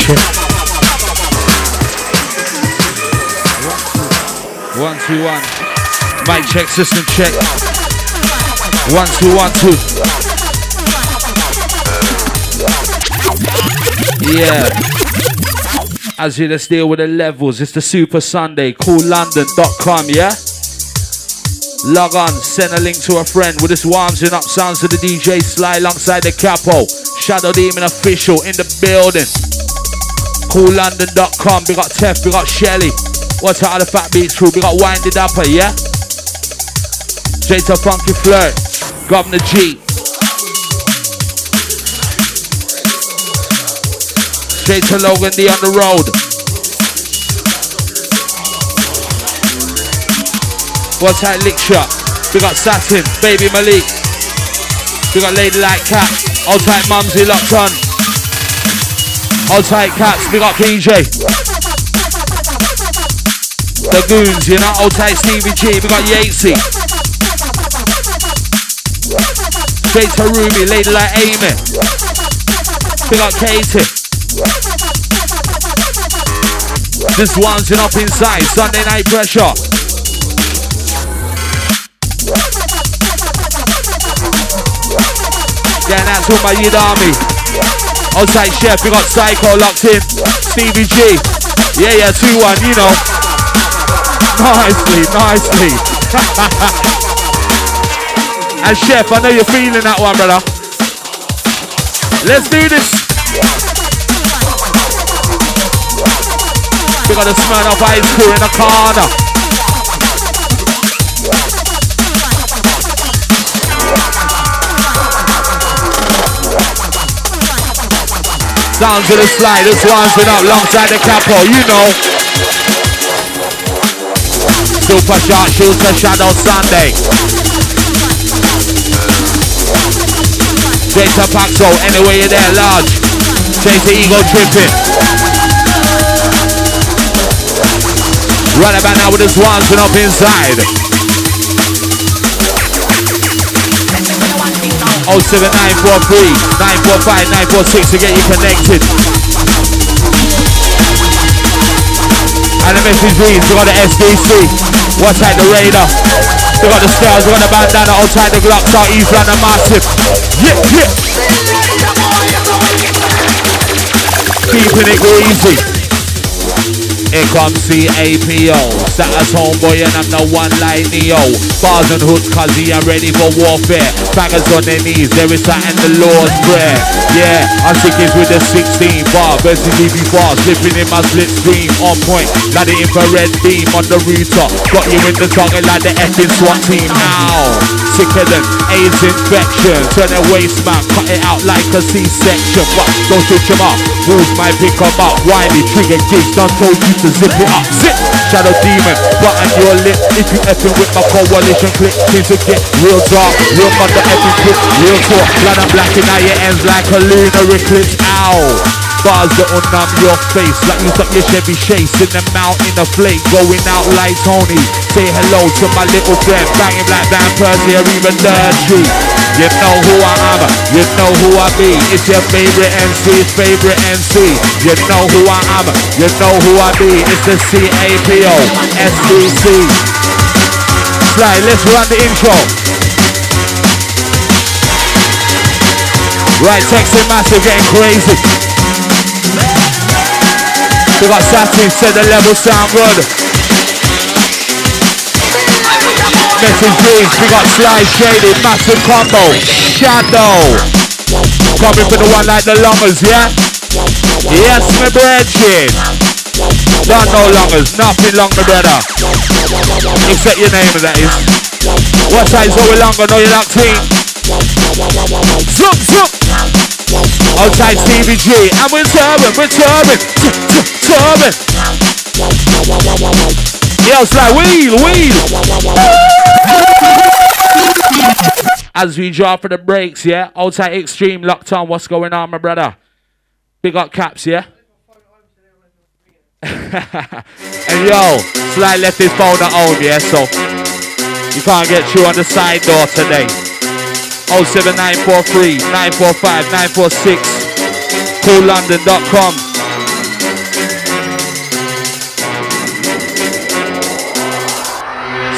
check. 1 2 1. Mic check, system check. 1 2 1 2. Yeah. As you let's deal with the levels. It's the Super Sunday. CoolLondon.com, yeah? Log on, send a link to a friend with this warming up sounds of the DJ Sly alongside the Capo. Shadow Demon official in the building. CoolLondon.com. We got Tef, we got Shelly. What's out of the Fat Beats crew? We got Winded Upper, yeah? Straight to Funky Flirt. Governor G. Straight to Logan D on the road. What's that lick shot? We got Satin, Baby Malik. We got Lady Like Cat. All tight Mumsy locked on. All tight Cats. We got PJ. The Goons, you know. All tight Stevie G. We got Yatesy. Straight to Ruby, Lady Like Amy. We got Katie. This one's up inside. Sunday Night Pressure. Yeah, that's all my Yid Army. Outside Chef, we got Psycho locked in. Stevie G. Yeah, 2-1, you know. Nicely. And Chef, I know you're feeling that one, brother. Let's do this. We got a Smirnoff Ice crew in the corner. Down to the slide, this one's been up alongside the Capo, you know. Super Shot Shooter Shadow Sunday. Straight to Paxo, anyway you're there, large. Straight to Ego Tripping. Right about now with this one's been up inside. 07943 945 946 to get you connected. And the message reads, we got the SDC, what's like the Raider, we got the Scales, we got the Bandana, outside the Glocks, out East London Massive. Yeah. Keeping it greasy. Here comes CAPO, sat as homeboy and I'm the one like Neo. Bars and hoods cause he are ready for warfare. Bangers on their knees, there is that in the Lord's prayer. Yeah, I'm sick with the 16 bar versus EV4, slipping in my split screen. On point, like the infrared beam on the router. Got you in the tongue like the effing SWAT team. Ow, sicker than AIDS infection. Turn a waist man, cut it out like a C-section. But don't switch him up, wolves might pick him up. Wiley, trigger gigs, done told you to zip it up, zip. Shadow Demon, button your lip. If you effing with my coalition click, things to get real dark, real mother effing quick, real talk. Blood and black in your ends like a lunar eclipse. Ow. Bars that'll numb your face like you took your Chevy Chase in the mountain of flake, going out like Tony. Say hello to my little friend, banging like Van Persie or even Dirty. You know who I am, you know who I be. It's your favorite MC's favorite MC. You know who I am, you know who I be. It's the CAPO SDC. Right, let's run the intro. Right, texting massive, getting crazy. We got Satin, said the level sound good. Message Dreams, we got Sly Shady, massive combo. Shadow. Coming for the one like the Longers, yeah? Yes, my brethren. Don't know Longers, nothing long, my brother. Except your name, that is. What size are we longer? Know you're locked in. Zoom. Outside Stevie G, and we're turbing. Yeah, it's like wheel. As we drop for the breaks, yeah? Outside Extreme locked on, what's going on, my brother? Big up Caps, yeah? And yo, Sly left his phone at home, yeah? So, you can't get through on the side door today. 07943 945 946 CoolLondon.com.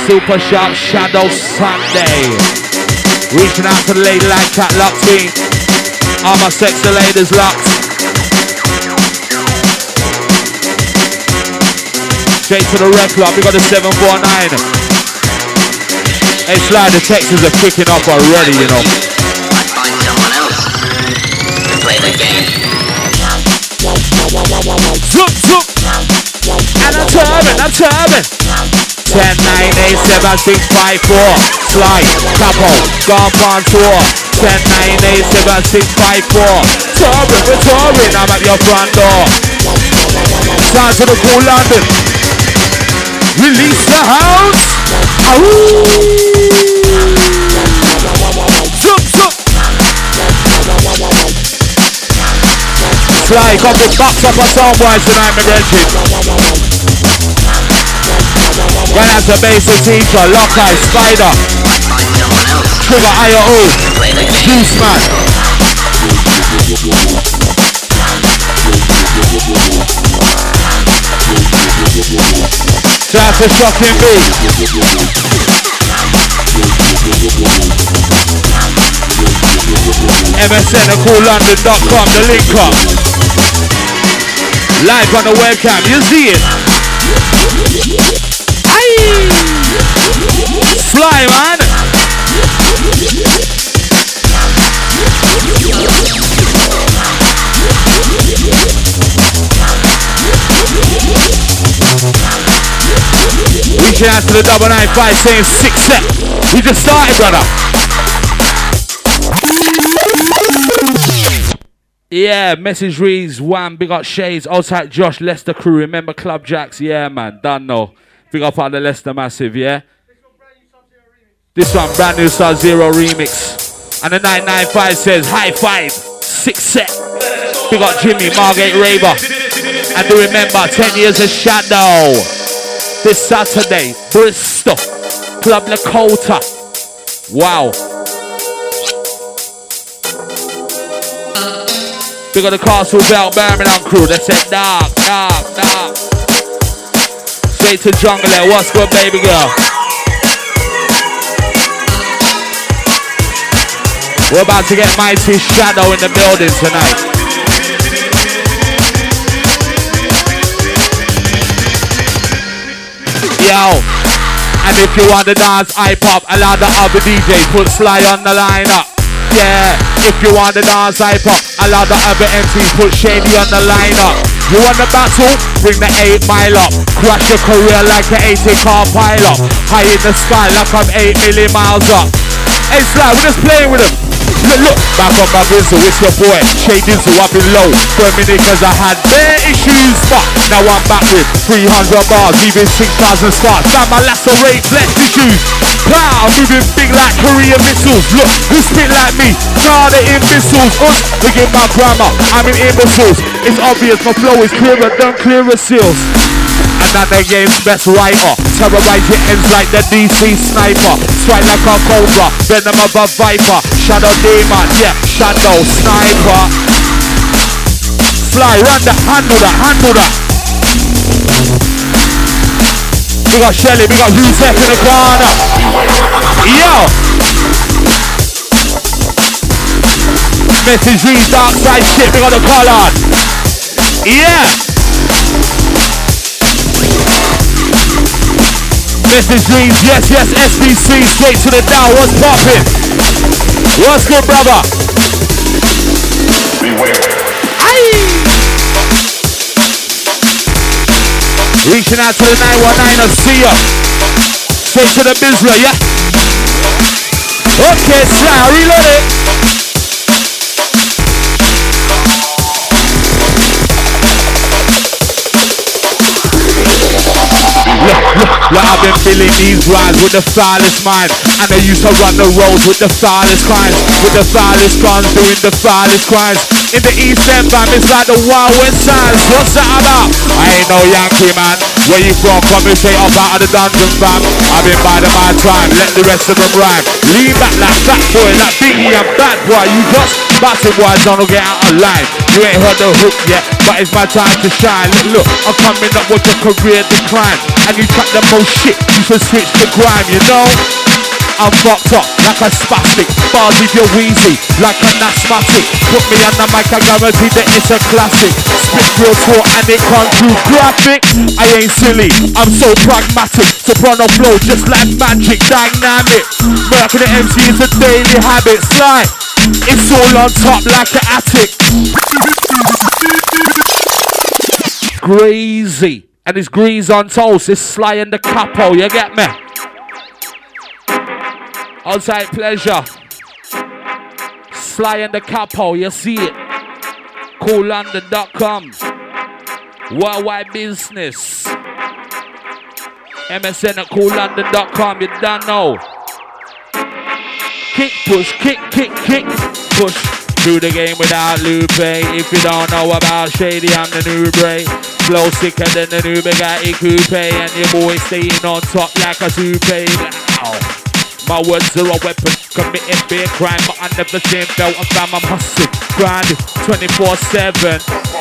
Super Sharp Shadow Sunday. Reaching out to the lady like cat lock team. All my sexy ladies locked. Straight to the rec club, we got the 749. Hey Sly, the Texans are kicking off already, you know. I'd find someone else to play the game. Zoop, zoop. And I'm turning. 10, 9, 8, 7, 6, 5, 4. Sly, Capo, gone on tour. 10, 9, 8, 7, 6, 5, 4. Touring, we're touring, I'm at your front door. Sound to the cool London. Release the house. Ow. Zoop, zoop. Sly, got the box up on Soundboys tonight, my Reggie. Right as the basic teacher, Lockeye, Spider, Trigger, IO, Juice Man. Shout out to Shocking B. MSN at CoolLondon.com, the link up. Live on the webcam, you see it. Fly, man. Reaching out to the 995 saying 6 set. We just started, brother. Yeah, message reads, Wham, big up Shades, outside Josh, Leicester crew, remember Club Jacks, yeah man, done no. Big up on the Leicester Massive, yeah? This one, brand new Sub-Zero remix. And the 995 says, high five, 6 set. Big up Jimmy, Margate Raver. And do remember, 10 years of Shadow. This Saturday, Bristol, Club Lakota. Wow. Big up the Castle Bell Birmingham crew. They said, dark. Straight to Jungle, what's good, baby girl? We're about to get Mighty Shadow in the building tonight. Yo, and if you want to dance hip-hop, allow the other DJ, put Sly on the lineup. Yeah, if you want to dance hip-hop, allow the other MCs, put Shady on the lineup. You want the battle? Bring the 8 mile up. Crash your career like an 80-car pilot. High in the sky like I'm 8 million miles up. Hey Sly, we're just playing with him. Look, back on my Grizzle, it's your boy Shay Dizzle, I've been low for a minute cause I had bare issues, but now I'm back with 300 bars, leaving 6,000 stars. Found my lacerate, blessed issues. Pow, moving big like Korean missiles. Look, who spit like me? Charter imbeciles. Look at my grammar, I'm in imbeciles. It's obvious my flow is clearer than clearer seals. Another game's best writer. Terrorize your ends like the DC sniper. Strike like a cobra, venom of a viper. Shadow demon, yeah, shadow sniper. Fly, run that, handle that. We got Shelly, we got Rusek in the corner. Yo! Message reads dark side shit, we got the collard. Yeah! Message reads, yes, SBC, straight to the down, what's poppin'? What's good, brother? Beware. Aye! Reaching out to the 919, I'll see ya. Straight to the Bizla, yeah? Okay, Sly, reload it. Look, I've been feeling these rhymes with the foulest mind. And I used to run the roads with the foulest crimes. With the foulest guns, doing the foulest crimes. In the East End, fam, it's like the Wild West Sides. What's that about? I ain't no Yankee, man. Where you from? Coming straight up out of the dungeon, fam. I've been biding my time, let the rest of them rhyme. Lean back like Fat Boy, like Biggie and Bad Boy. You just Boxing boys don't get out of line. You ain't heard the hook yet, but it's my time to shine. Look, I'm coming up with a career decline. And you track the most shit, you should switch to grime, you know? I'm fucked up like a spastic. Bars if you're wheezy, like an asthmatic. Put me on the mic, I guarantee that it's a classic. Spit real talk and it comes through graphic. I ain't silly, I'm so pragmatic. Soprano flow just like magic, dynamic. Working the MC is a daily habit. Sly, it's all on top like an attic. Greasy, and it's grease on toast. It's Sly and the Capo, you get me? Outside pleasure. Sly and the Capo, you see it. CoolLondon.com. Worldwide business. MSN at CoolLondon.com, you don't know. Kick, push, kick, push. Through the game without Lupe. If you don't know about Shady, I'm the new Bray. Flow sicker than the new Bugatti Coupe. And your boy staying on top like a toupee. Ow. My words are a weapon, committing big crime, but I never seen felt and found I'm hustling, grinding 24/7.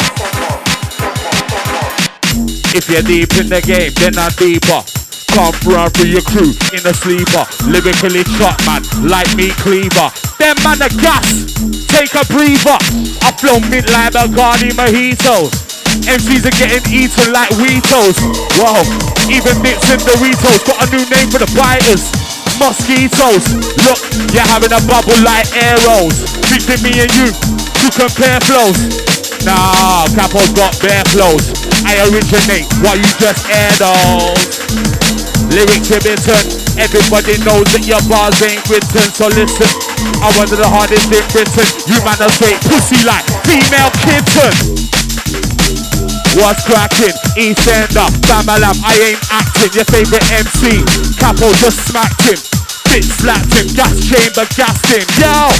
If you're deep in the game, then I'm deeper. Come run through your crew in a sleeper. Lyrically shot man, like me cleaver. Them man a gas, take a breather. I flow mint like Bacardi mojitos. MCs are getting eaten like Weetos. Whoa, even Nips and Doritos got a new name for the biters. Mosquitoes, look, you're having a bubble like arrows. Between me and you to compare flows. Nah, Capo's got bare flows. I originate while you just air those. Lyrics are written, everybody knows that your bars ain't written. So listen, I'm one of the hardest in Britain. You man are straight pussy like female kitten. What's cracking? East Ender, Bamalam, I ain't acting. Your favorite MC, Capo just smacked him. Bitch slapped him, gas chamber gassed him. Yo!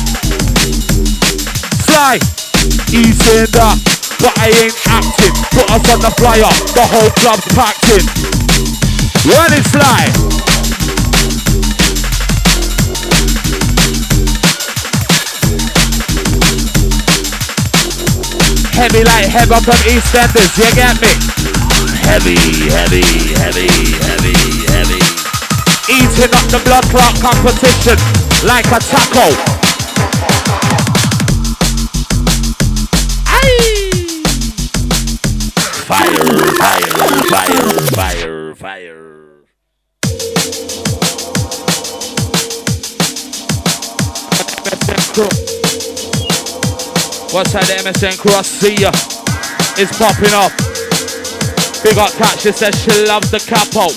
Sly, East Ender, but I ain't acting. Put us on the flyer, the whole club's packed in. Run it, Sly! Heavy like heaven from EastEnders, you get me? Heavy. Eating up the blood clot competition like a taco. Aye! Fire. What's that, the MSN crew? I see ya. It's popping up. Big up Cat, she says she loves the Capo.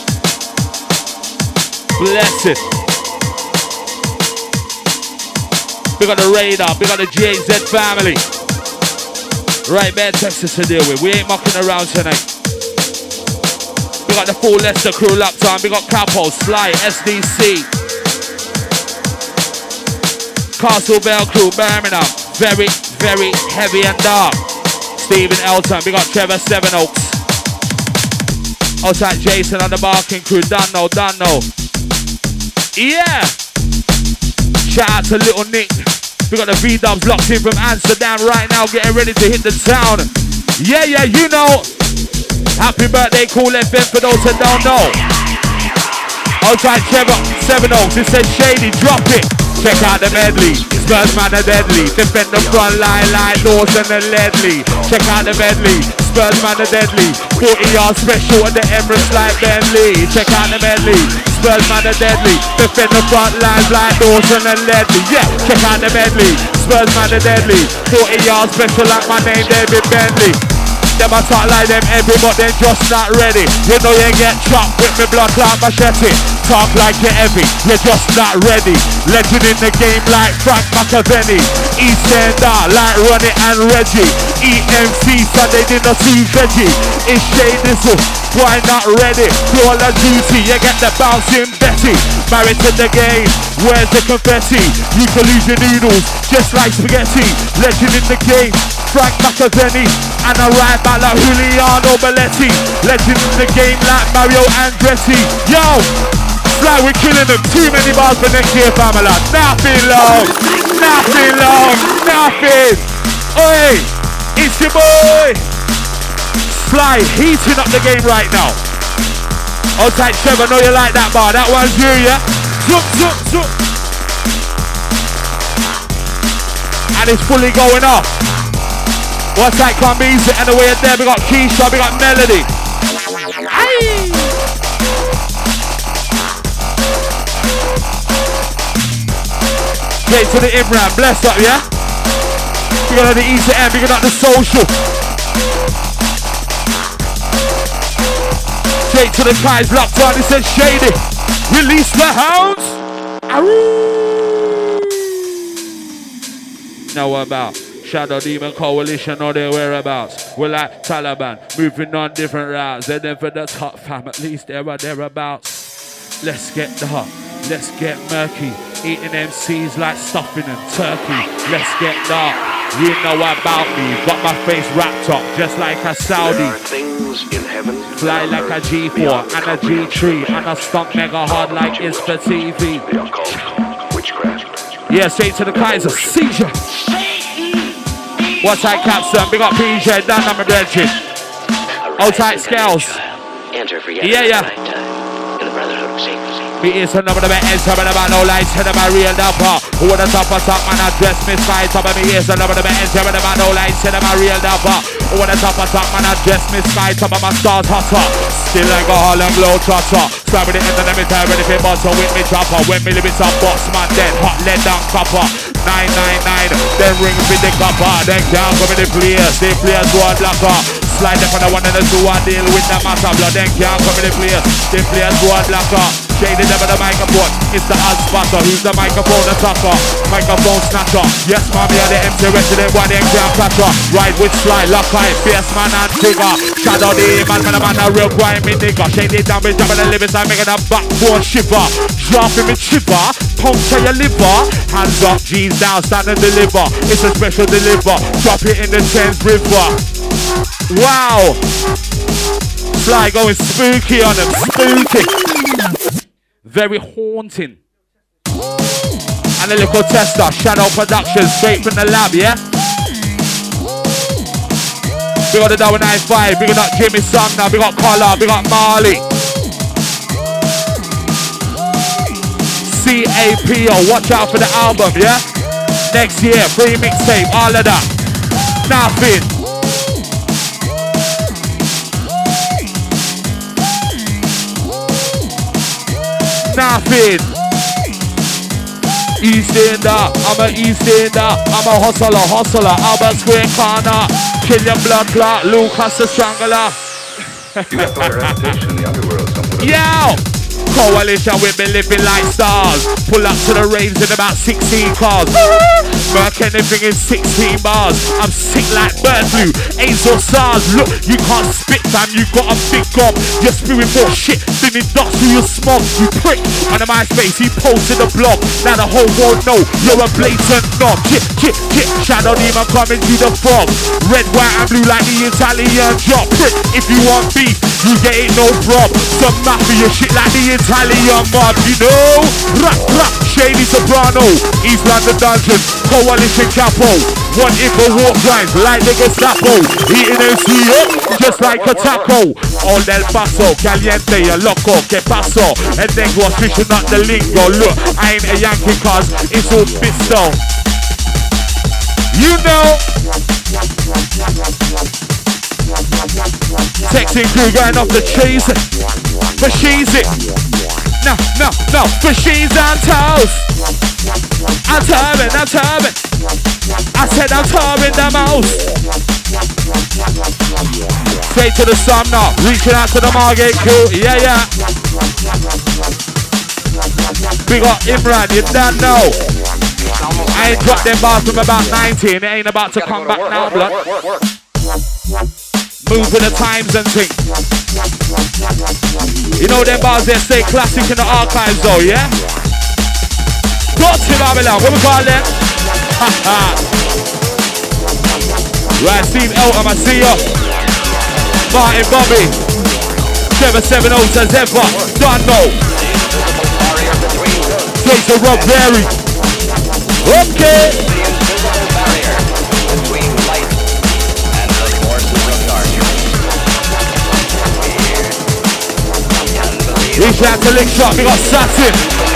Bless it. Big up the Radar, big up the JZ family. Right, bad Texas to deal with. We ain't mucking around tonight. Big up the full Leicester crew locked on. Big up Capo, Sly, SDC. Castle Bell crew, Birmingham. Very heavy and dark. Stephen Elton, big up Trevor Sevenoaks. Outside Jason on the barking crew, done know. Yeah! Shout out to Little Nick. We got the V-dubs locked in from Amsterdam right now, getting ready to hit the town. Yeah, you know. Happy birthday, Cool FM for those that don't know. Outside Trevor Sevenoaks, it says Shady, drop it. Check out the medley, Spurs man are deadly. Defend the front line like Lawson and Ledley. Check out the medley, Spurs man are deadly. 40 yards special at the Emirates like Bentley. Check out the medley, Spurs man are deadly. Defend the front lines like Lawson and Ledley. Yeah, check out the medley, Spurs man are deadly. 40 yards special like my name David Bentley. Them I talk like them heavy, but they just not ready. You know you get chopped with me blood clot machete. Talk like you're heavy, you're just not ready. Legend in the game like Frank McAvenny. East Ender like Ronnie and Reggie. EMC Sunday dinner to veggie. It's Shay Dizzle, why not ready? Call of Duty, you get the bouncing Betty. Married to the game, where's the confetti? You can lose your noodles, just like spaghetti. Legend in the game, Frank McAvenny. And I ride back like Juliano Belletti. Legend in the game like Mario Andretti. Yo! Fly, we're killing them. Too many bars for next year, family. Nothing long. Nothing long, nothing. Oi, it's your boy. Sly heating up the game right now. Outside Trevor, know you like that bar. That one's you, yeah? Zoop, zoop, zoop. And it's fully going off. What's that? Can't be easy. And the way there, we got Keisha, we got Melody. Aye. Straight to the Imran, bless up, yeah? We got the Easy M, we got the social. Straight to the guys, locked on, it says Shady. Release the hounds. Know about Shadow Demon Coalition or their whereabouts. We're like Taliban, moving on different routes. They're them for the top fam, at least they're thereabouts. Let's get dark, let's get murky. Eating MCs like stuffing and turkey. Let's get dark, you know about me. Got my face wrapped up just like a Saudi. There are things in heaven. Fly like a G4 and a G3. And I stomp mega hard like it's for TV. The occult, witchcraft. Yeah, straight to the Kaiser. Seizure. What's that, Capson? Big up PJ, down on my brethren. Outside Scales. Yeah, yeah. In the Brotherhood of Secrecy. Me is a number of men, some of them are no lights, some of them are real dapper. Who wanna top us up, man, I dress me sky. Some of me is a number of men, some of them are no lights, some of them are real dapper. Who wanna top us up, man, I dress me sky. Some of my stars hotter. Still like a Harlem glow trotter. Slamming the end of them, it's time ready for butter with me chopper. When me live it up, box man, then hot lead down copper. 999, then ring with the copper. Then can't come in the players, the players one locker. Slide up on the one and the two and deal with the matter. Blood then can't come in the players, the players one locker. Shady never the microphone, it's the odd spotter. Who's the microphone attacker? Microphone snatcher. Yes, mommy, are the empty resident, one them can't catcher. Ride with Sly, lock eye, fierce man and trigger. Shadow the man, a real grimy nigga. Shady down with jumping the limits, I'm making a backbone shiver. Dropping me chipper, puncture your liver. Hands up, G's down, stand and deliver. It's a special deliver, drop it in the Thames River. Wow! Sly going spooky on them, spooky. Very haunting. And a little tester, Shadow Productions, straight from the lab, yeah? We got the Double 95, we got Jimmy Sumner, we got Collar, we got Marley. CAPO, watch out for the album, yeah? Next year, free mixtape, all of that. Nothing. Nothing. East Ender, I'm a East Ender, I'm a hustler, Albert Square corner. Kill your blood clot, Lucas the Strangler. You have got a reputation in the underworld, somewhat. Yo! Coalition, we've been living like stars. Pull up to the raves in about 16 cars. Merc anything in 16 bars. I'm sick like bird flu, AIDS or SARS. Look, you can't spit, fam, you got a big gob. You're spewing more shit than it does to your smog. You prick. On the MySpace, he posted a blog. Now the whole world know you're a blatant knob. Chip, Shadow Demon coming to the fog. Red, white and blue like the Italian drop. Prick, if you want beef, you get it no prob. Some mafia shit like the Italian mob, you know. Rap, Shady Soprano, East London Dungeon, Coalition Capo. One if a walk grinds like the Gestapo. Eating MC up just like a taco. All del Paso, Caliente, a loco, que paso. And then go fishing up the lingo. Look, I ain't a Yankee cause it's all pistol. You know. Texting crew going off the trees. For she's it. No. For she's on toast. I'm turbing. I said I'm turbing the most. Straight to the sun now. Reaching out to the Margate crew. Yeah. We got Imran, you don't know. I ain't dropped them bars from about 19. It ain't about to come back now, blood. Move with the times and things. You know them bars they stay classic in the archives though, yeah? Dirty Babylon, what we call them? Right, Steve Elton, I see ya. Martin Bobby. 770 says ever. Don't know. Straight to Rob Berry. Okay. The invisible barrier between light and the forces of darkness. Weird. Unbelievable. Reach out to Lick Shot, we got Satin.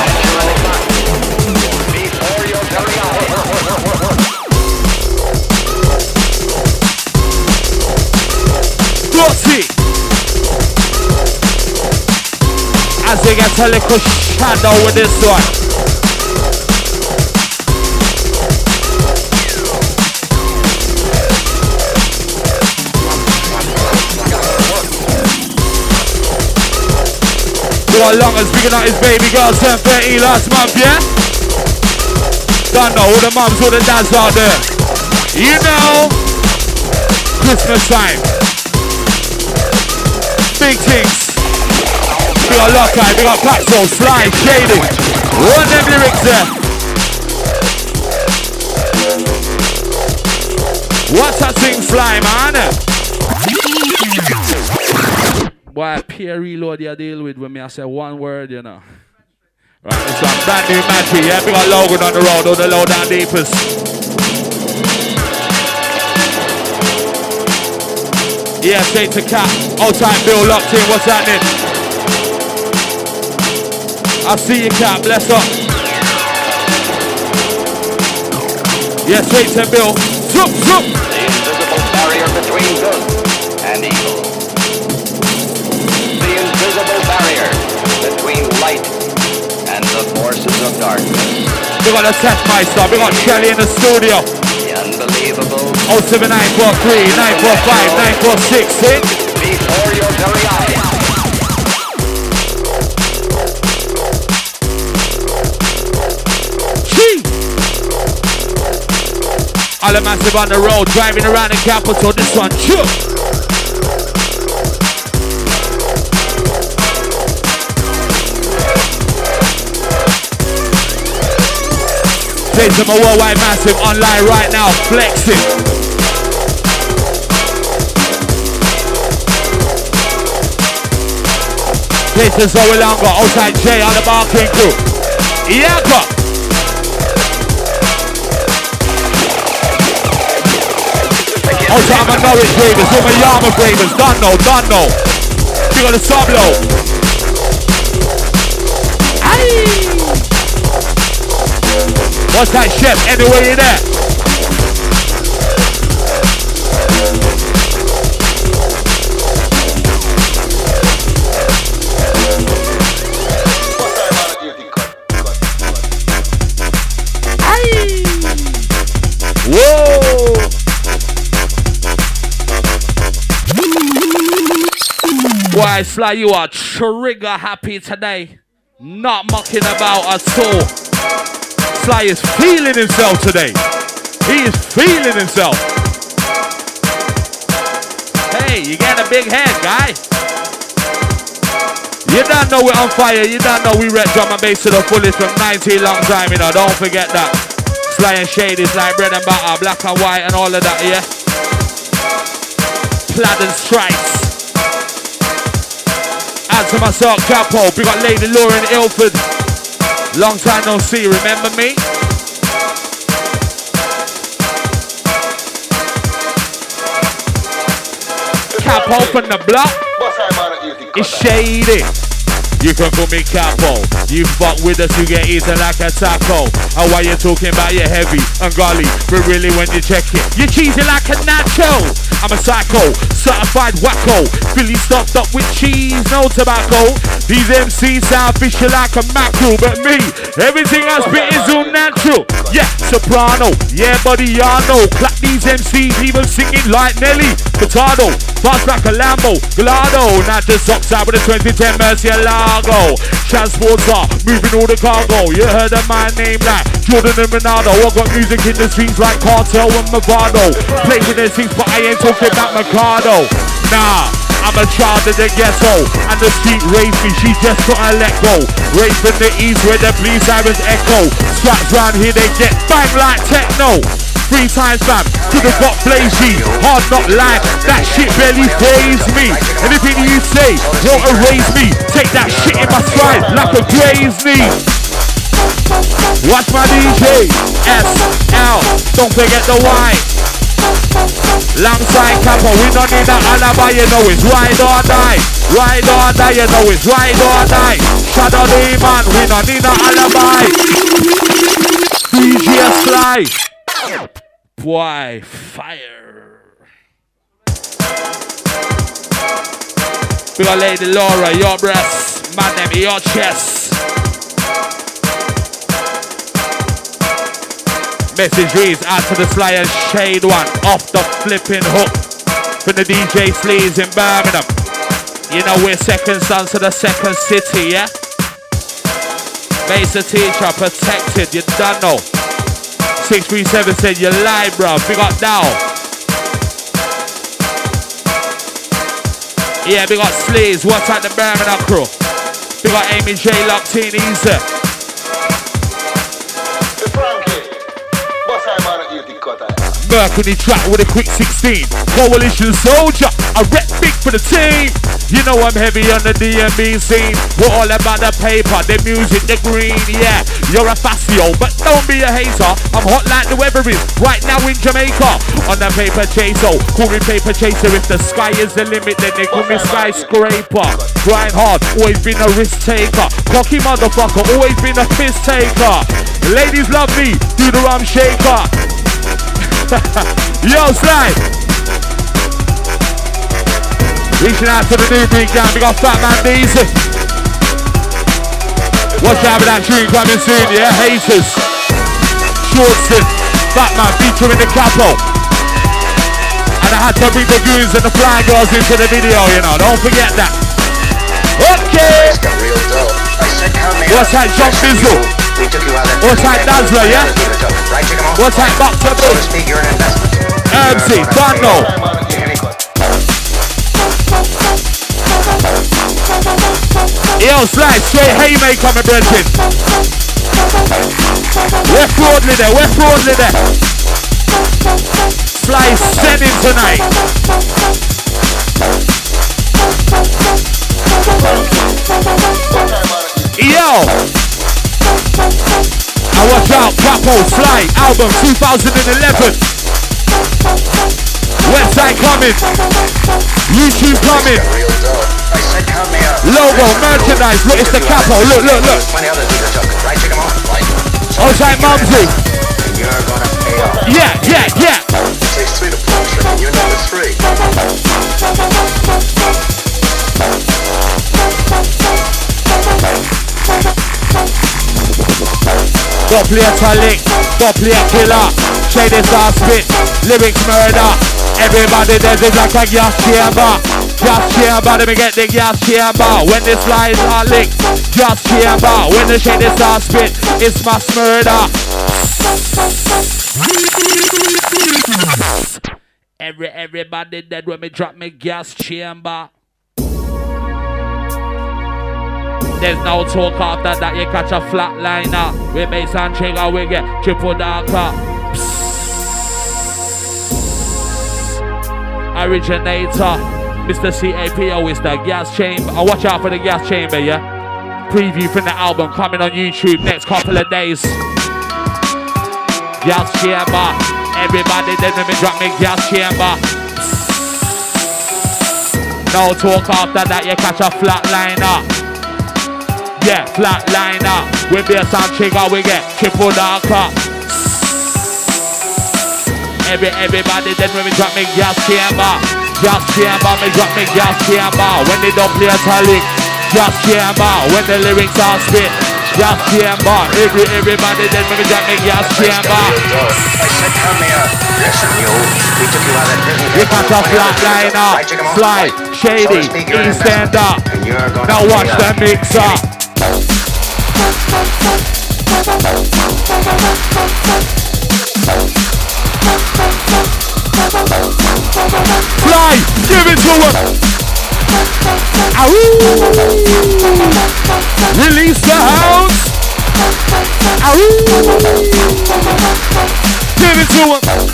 Before your very eyes. Dirty. As they get a little shadow with this one. What long as picking out his baby girl turned 30 last month, yeah? Don't know all the mums, all the dads out there. You know, Christmas time. Big things. We got Lockhart, we got Paxo, Sly, Shady. Run them lyrics there. What's that thing, Sly, man? Why peer reload you deal with when I say one word, you know. Right, this one, brand new Matty, yeah? We got Logan on the road, all the low down deepers. Yeah, straight to Cap. Old time Bill locked in, what's happening? I see you, Cap, bless up. Yeah, straight to Bill. Zoop, zoop. The invisible barrier between good and evil. The invisible barrier between light and the forces of darkness. We got a Seth Meister, we got Shelly in the studio. The unbelievable. 07943 945 9466. Before your very eyes. All the massive on the road, driving around the capital. This one, choo. Jason, my worldwide massive online right now, flexing. Jason Zoe Longo, outside Jay on the barking crew. Yeah, go. Outside my Norwich Ravens, all my Yarmouth Ravens, done no. We got the sub low. Aye. What's that, chef? Anywhere you there? Aye. Whoa. Why, Sly, you are trigger happy today. Not mucking about at all. Sly is feeling himself today. He is feeling himself. Hey, you got a big head, guy. You don't know we're on fire. You don't know we rep drum and bass to the fullest from 19 long time, you know. Don't forget that. Sly and Shade is like bread and butter, black and white and all of that, yeah? Plaid and stripes. Add to myself, Capo. We got Lady Laura in Ilford. Long time no see, remember me? Capo from the block. It's Shady. You can call me Capo. You fuck with us, you get eaten like a taco. And while you're talking about your heavy and golly, but really when you check it, you're cheesy like a nacho. I'm a psycho, certified wacko. Philly stuffed up with cheese, no tobacco. These MCs sound fishy like a mackerel, but me, everything I spit is all natural. Yeah, soprano, yeah buddy, y'all know. Clap these MCs, even singing like Nelly Furtado. Fast like a Lambo, Gallardo. Not just outside with a 2010 Murcielago. Transporter, moving all the cargo. You heard of my name like Jordan and Ronaldo. I got music in the streets like Cartel and Movado. Play with the things, but I ain't talking about Mikado. Nah, I'm a child of the ghetto, and the street raised me, she just couldn't let go. Raised from the east where the police sirens echo. Straps round here, they get bang like techno. 3 times fam, could've got Blazy. Hard not life, that shit barely fazed me. Anything you say, won't erase me. Take that shit in my stride like a Grazed knee. Watch my DJ, SL, don't forget the Y. Longside Capo, we don't need an alibi, you know it's ride or die. Ride or die, you know it's ride or die. Shadow Demon, we don't need an alibi. DJ Sly. Boy, fire. We got Lady Laura, your breasts, man name, your chest. Message reads out to the Sly and Shade one off the flipping hook from the DJ Sleeves in Birmingham. You know we're second sons to the second city, yeah? Base a teacher, protected, you don't know. 637 said you're live, bro. Big up now. Yeah, big up Sleeves. What's at the Birmingham crew? Big up Amy J. locked in easy. Mercury track with a quick 16. Coalition soldier, I rep big for the team. You know I'm heavy on the DMB scene. We're all about the paper, the music, the green, yeah. You're a Fastio, but don't be a hater. I'm hot like the weather is right now in Jamaica. On the paper chaser, call me paper chaser. If the sky is the limit, then they call me skyscraper. Grind hard, always been a risk taker. Cocky motherfucker, always been a piss taker. Ladies love me, do the rum shaker. Yo, Sly. Reaching out to the new big gang. We got Fat Man Deezy. Watch out for that tune coming soon, yeah? Haters. Shortson. Fat Man featuring the Capo. And I had to bring the goons and the flying girls into the video, you know. Don't forget that. Okay. What's that, John Bizzle? What's that, Dazzler, yeah? What's that, Dr. Bill? Herbsy, Dunno. Yo, Sly, straight haymaker, my brethren. We're fraudly there, we're fraudly there. Sly sending tonight. Yo! Now watch out, Capo, Sly, album 2011. Website coming. YouTube coming. Logo, merchandise, look, it's the Capo, look, look, look. Outside Mumsy. Yeah, yeah, yeah. It takes 3 to punch, and you're number 3. Go play a talic, go play a killer. Shady star spit, lyrics murder. Everybody there is like a gas chamber. Gas chamber, let me get the gas chamber. When the slides are licked, gas chamber. When the shady star spit, it's mass murder. Everybody dead when me drop me gas chamber. There's no talk after that, you catch a flatliner. We bass and trigger, we get triple darker. Originator, Mr. CAPO is the gas chamber. Watch out for the gas chamber, yeah? Preview from the album coming on YouTube next couple of days. Gas chamber. Everybody then let me drop me gas chamber. No talk after that, you catch a flatliner. Yeah, flatliner. We bass and trigger, we get triple darker. Everybody then when we drop me gas chamber. Gas chamber, me drop me gas chamber. When they don't play a talic, gas chamber. When the lyrics are spit, gas chamber. Everybody then when we drop me gas chamber. I said come here. Listen, you. We took you out of prison. You catch a flatliner. Fly, Shady, EastEnder. Now watch the mixer. Fly, give it to him. Ahoo. Release the house. Ahoo. Give it to him.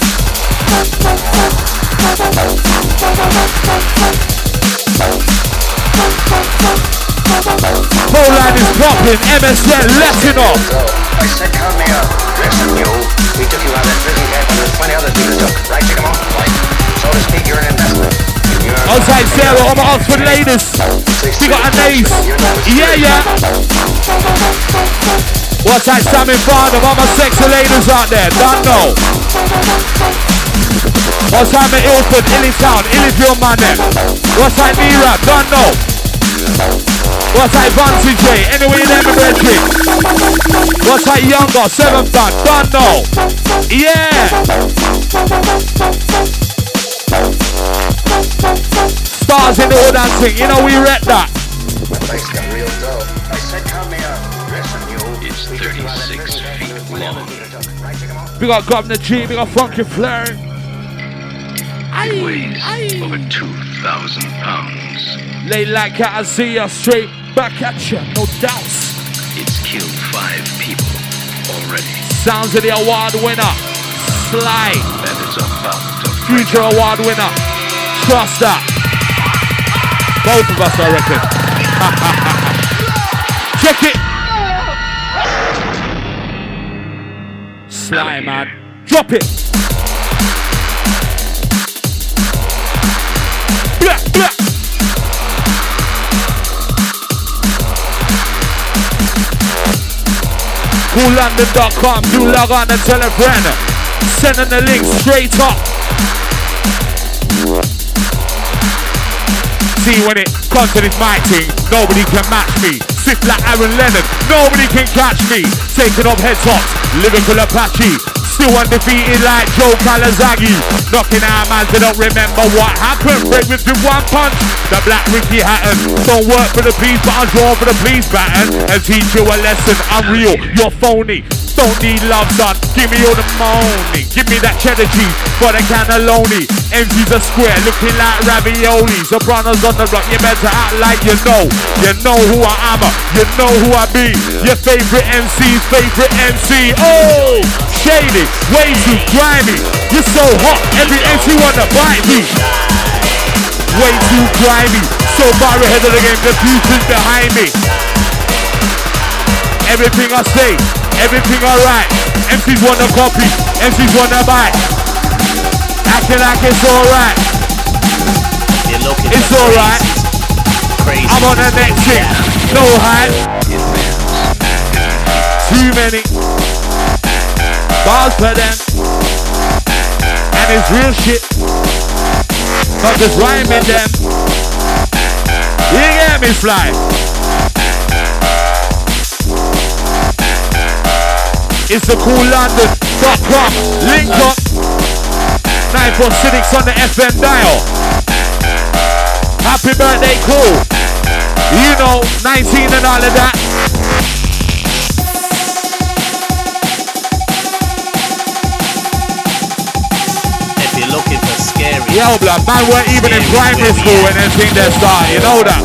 Whole line is popping, MSN, letting off. I said count me up. Listen, you. We took you out of that prison camp and there's plenty others we took. Right, chicken on? Right. So to speak, you're an investment. Outside Sarah, all my Oxford ladies. We got a nice. Yeah. What's that Sammy Farnham? All my sexy ladies out there. Don't know. What's that my Ilford, Illytown, Illyville man there? What's that Nira? Don't know. What's that Vancy J? Anyway, name of Reggie. What's that Younger? 7th Dan? Don't know. Yeah. Stars in the old dancing. You know we read that. Place got real dough. I said count me up. Listen, you. It's 36 feet long. We got Governor G. We got Funky Flair. It weighs over 2,000 pounds. Lay like I see ya straight back at ya, no doubts. It's killed 5 people already. Sounds of the award winner, Sly. And it's about to Future award winner, trust that. Both of us, I reckon. Check it. Sly, man. Drop it. Blah, blah. CoolLondon.com, do log on and tell a friend. Sending the link straight up. See, when it comes to this mic thing, nobody can match me. Swift like Aaron Lennon, nobody can catch me. Taking up head tops, lyrical Apache. Still undefeated like Joe Calazaghi. Knocking out man, they don't remember what happened. Break with the one punch. The Black Ricky Hatton. Don't work for the peace, but I'm drawn for the police baton. And teach you a lesson. I'm real, you're phony. Don't need love, son. Give me all the money. Give me that cheddar cheese for the cannelloni. MC's a square, looking like ravioli. Sopranos on the rock, you better act like you know. You know who I am, you know who I be. Your favorite MC's favorite MC. Oh, shady, way too grimy. You're so hot, every MC wanna bite me. Way too grimy, so far ahead of the game, the future's behind me. Everything I say, everything alright. MCs wanna copy, MCs wanna buy. Acting like it's alright. It's alright. I'm on the next thing. No hype. Too many bars for them. And it's real shit. Not just rhyming them. You get me, Fly? It's the CoolLondon.com. Link up. 946 on the FM dial. Happy birthday, Cool. You know, 19 and all of that. If you're looking for scary. Yo, blood, man, we're even in primary school when they think they start. You know that.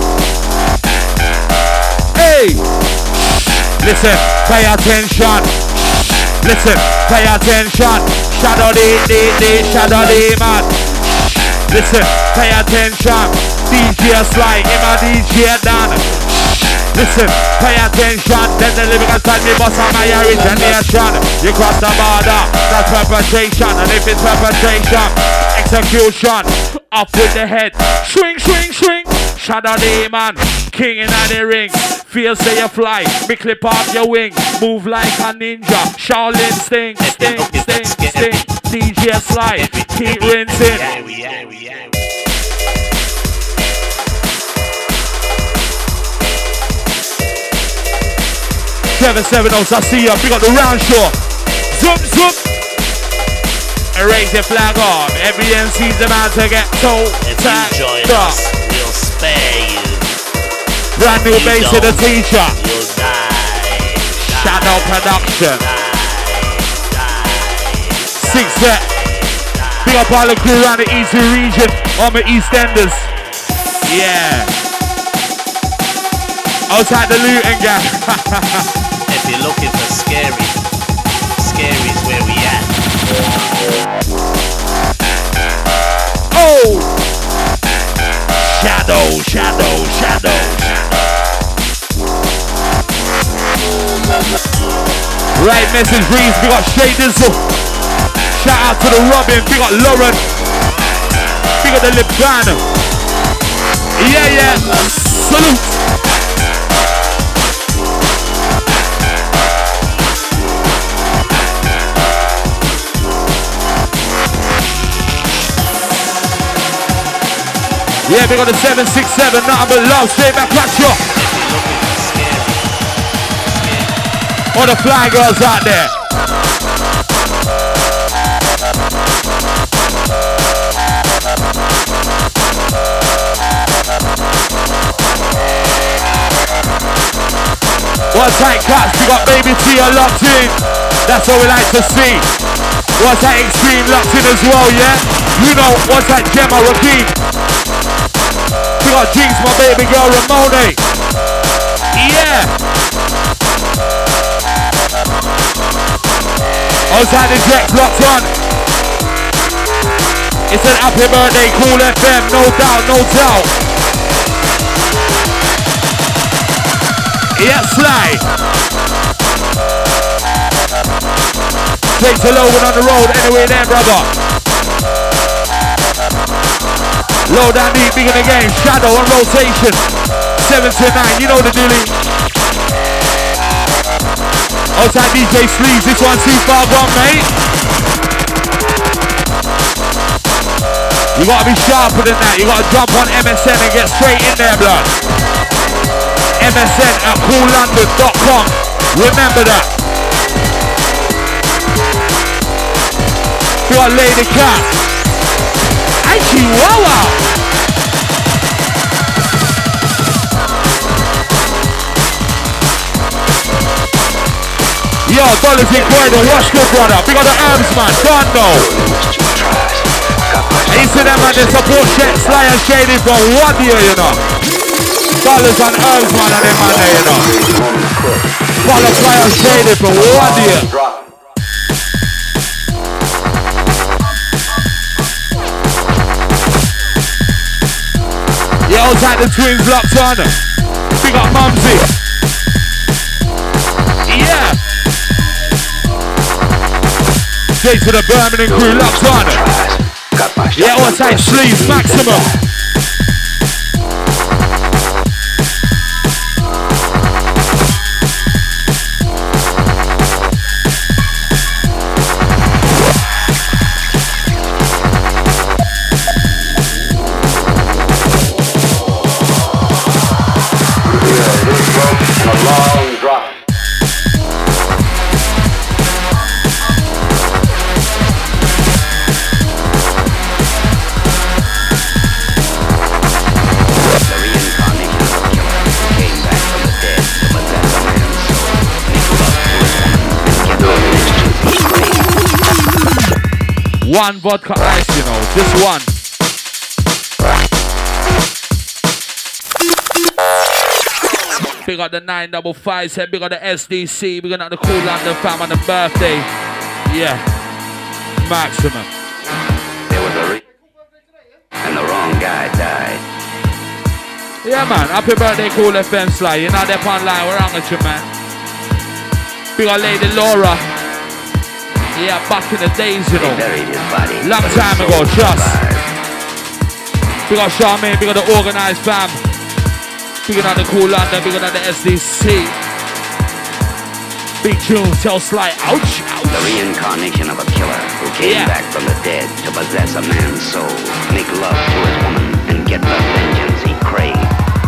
Hey! Listen, pay attention. Listen, pay attention. Shadow shadow man. Listen, pay attention. DJ Sly, in my DJ Dan. Listen, pay attention. Then the lyrical side, me boss on my origination. You cross the border, that's perpetration. And if it's perpetration, execution. Up with the head. Swing, swing, swing. Shadow man. King in the ring. Feel say you fly. Me clip off your wing. Move like a ninja. Shaolin sting, sting, sting, sting. DJ Sly. Keep rinsing. 770s, I see ya. We got the round shore. Zoom, zoom. Raise your flag up. Every MC's about to get told. If you join us, we'll spare you. Brand new bass to the teacher. You'll die. Shadow production. 6 set. Big up all the crew around the East region. On the East Enders. Yeah. Outside the Luton gang. If you're looking for scary, scary's where we at. Oh! Shadow, shadow, shadow. Right message Breeze, we got Shay Dizzle. Shout out to the Robin, we got Lauren. We got the Libana. Yeah. Salute. Yeah, we got the 767, nothing but love, straight back at you. All the fly girls out there. One tight cuts, we got Baby T locked in. That's what we like to see. What's that Extreme locked in as well, yeah? You know, what's that Gemma Rakim? We got Jinx, my baby girl Ramone. Yeah. Outside the Jack locked on. It's an happy birthday, Cool FM, no doubt. Yeah, Sly. Takes a Logan on the road, anyway there, brother. Low down deep, big in the game, Shadow on rotation. 7 to 9, you know the dealing. Outside DJ Sleeves, this one's too far gone, mate. You gotta be sharper than that. You gotta jump on MSN and get straight in there, blood. MSN at coollondon.com. Remember that. You got Lady Cat. And Chihuahua. Yo, Dollars in Croydon, what's good, brother? We got the Herbs, man. Dondo. And you see them, man, they support Sly and Shady for 1 year, you know. Dollars and Herbs, man, and them, man, there, you know. Follow Sly and Shady for 1 year. Yeah, outside the twins locked on. We got Mumsy. Yeah. Straight to the Birmingham crew locked on. Yeah, outside Sleeves Maximum. One vodka ice, you know, just one. Big up the 955 set, big up the SDC, big up the Cool London fam on the birthday. Yeah, Maximum. There was a and the wrong guy died. Yeah, man, happy birthday, Cool FM Sly. You're not there online, we're on with you, man. Big up Lady Laura. Yeah, back in the days, you know. Long time ago, trust. Big up Charmaine, big up the organised fam. Big up the Cool London, big up the SDC. Big tune, tell Sly, ouch. The reincarnation of a killer who came back from the dead to possess a man's soul, make love to his woman, and get the vengeance he craved.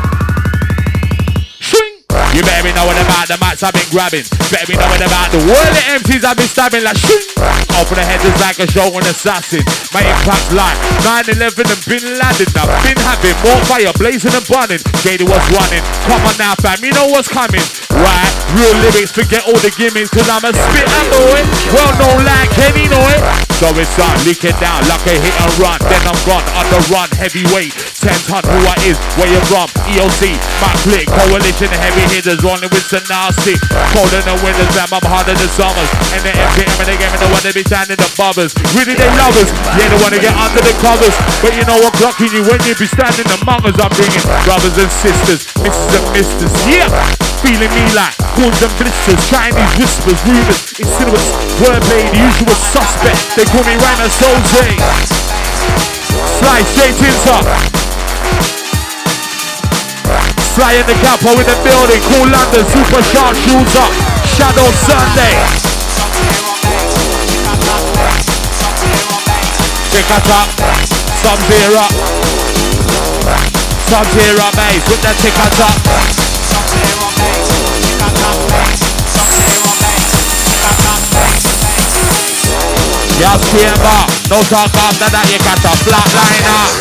You better be knowing about the mats I've been grabbing. Better be knowing about the world of MCs I've been stabbing like shing. Open the head is like a show on assassin. My impact's like 9/11 and Bin Laden. I've been having more fire blazing and burning. JD was running. Come on now, fam, you know what's coming. Right, real lyrics, forget all the gimmicks, cause I'm a spitter boy. Well known like Kenny, know it. So it's on, lick it down like a hit and run. Then I'm gone, on the run, heavyweight. 10 ton, who I is, where you from? EOC, my clique, coalition, heavy hitters, rolling with some nasty. Colder than winters, man, I'm harder than summers. And the MPM and the game, and the one they be standing the bubbers. Really, they lovers, yeah, they wanna get under the covers. But you know what, clocking you when you be standing among us. I'm bringing brothers and sisters, missus and misters, yeah. Feeling me like corns and blisters, Chinese whispers, rumors, insinuates, wordplay, the usual suspect. They call me Rhymer Soze. Sly straight into. Sly in the capo in the building, cool London, super sharp shoes up. Shadow Sunday. Pick it up, Sub-Zero. Sub-Zero bass with the ticker top. Yes, chamber. No talk after that, you got a flatliner.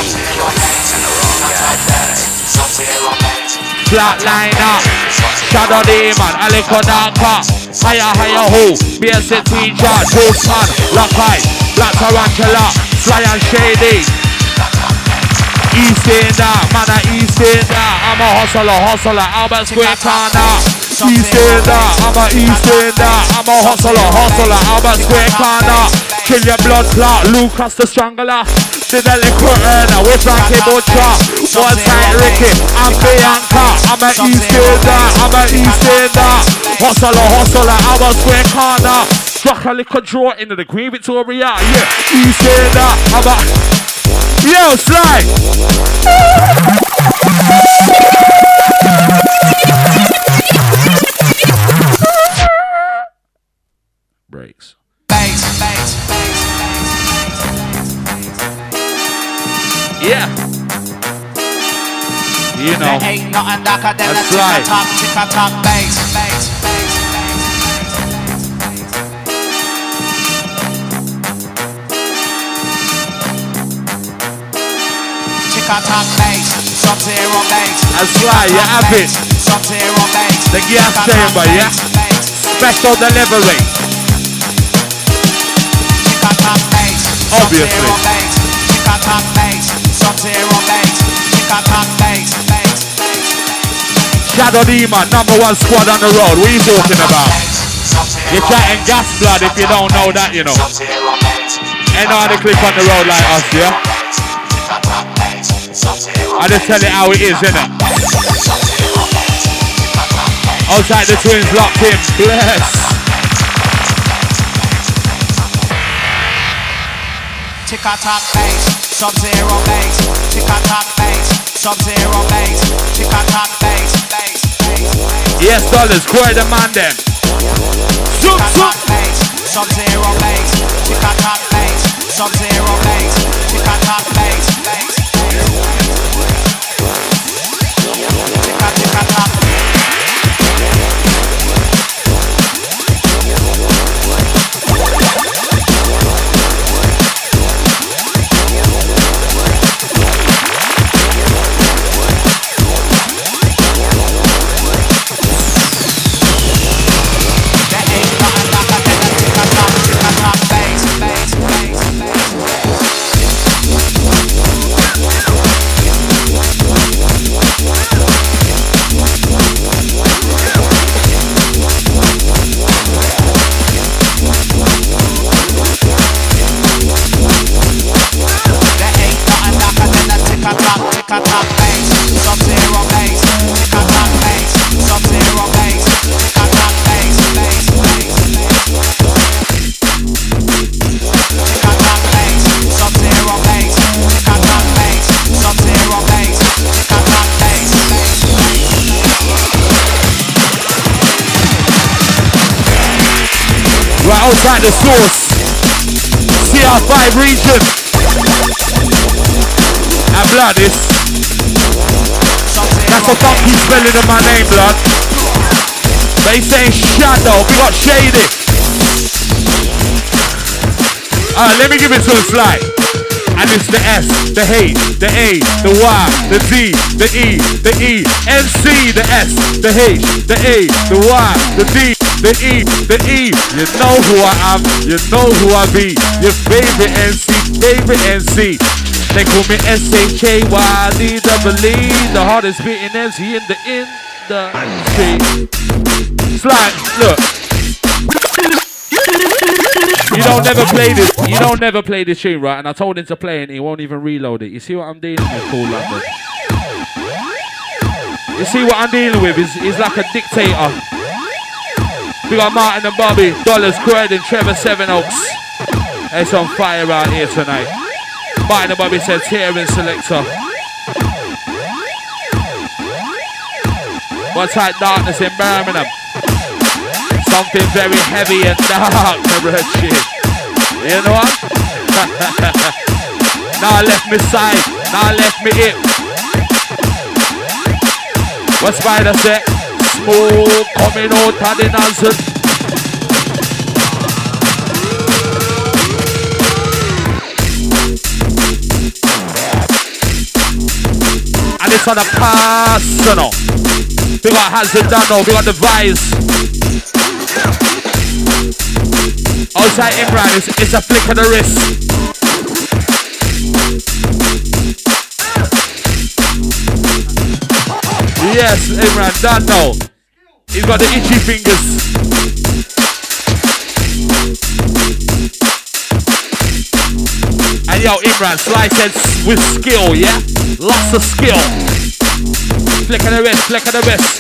Flatliner. Shadow Demon, Alico Darker. Higher ho. BSC teacher, Toastman, Lockeye, Black Tarantula, Sly and Shady. East Ender, man a East Ender. I'm a hustler, Albert Square corner. East Ender, I'm a East Ender. I'm a hustler, Albert Square corner. Kill your blood clot, Lucas the Strangler. The delinquent earner, with Frankie Butcher. One side Ricky, I'm Bianca. I'm a East Ender, I'm a East Ender. Hustler, Albert Square corner. Struck a little draw into the Queen Victoria. Yeah, East Ender, I'm a... Yo, Sly! Breaks. Yeah. You know. That's Sly. Sub-Zero bass. That's right, you have it. Sub-Zero bass. The gas chamber, yeah? Special delivery. Obviously. Sub-Zero bass. Shadow Demon, #1 squad on the road. What are you talking about? You're chatting gas blood if you don't know that, you know. Ain't no other clip on the road like us, yeah? I just tell it how it is, innit? Outside the twins locked in, bless. Tick-a-tock bass, Sub-Zero bass, tick-a-tock bass, Sub-Zero bass, tick-a-tock bass, bass, bass. Yes, dollars, quite the man them. Tick-a-tock bass, Sub-Zero bass, tick-a-tock bass, Sub-Zero bass, tick-a-tock bass, bass. Outside the source, CR5 region, and blood is, that's a funky spelling of my name, blood. They saying Shadow, we got Shady. Alright, let me give it to the slide. And it's the S, the H, the A, the Y, the D, the E, the E, NC, the S, the H, the A, the Y, the D, the E, the E. You know who I am, you know who I be. Your favorite NC. They call me SHAYDEE, the hardest beating MC in the industry. Slide, look. You don't never play this tune, right? And I told him to play it and he won't even reload it. You see what I'm dealing with, Cool London? You see what I'm dealing with? He's like a dictator. We got Martin and Bobby, Dollars, Croydon, Trevor, Seven Oaks. It's on fire out here tonight. Martin and Bobby said tearing selector. One type darkness in Birmingham. Something very heavy and dark, never heard shit. You know what? Now left me side, now left me hip. What Spider said? Smoke coming out of the nozzle. And it's on a personal. We got Hazard Dano, we got the Vice. Outside Imran, it's a flick of the wrist. Yes, Imran, Dano. He's got the itchy fingers. And yo, Imran, slice it with skill, yeah? Lots of skill. Flick of the wrist, flick of the wrist.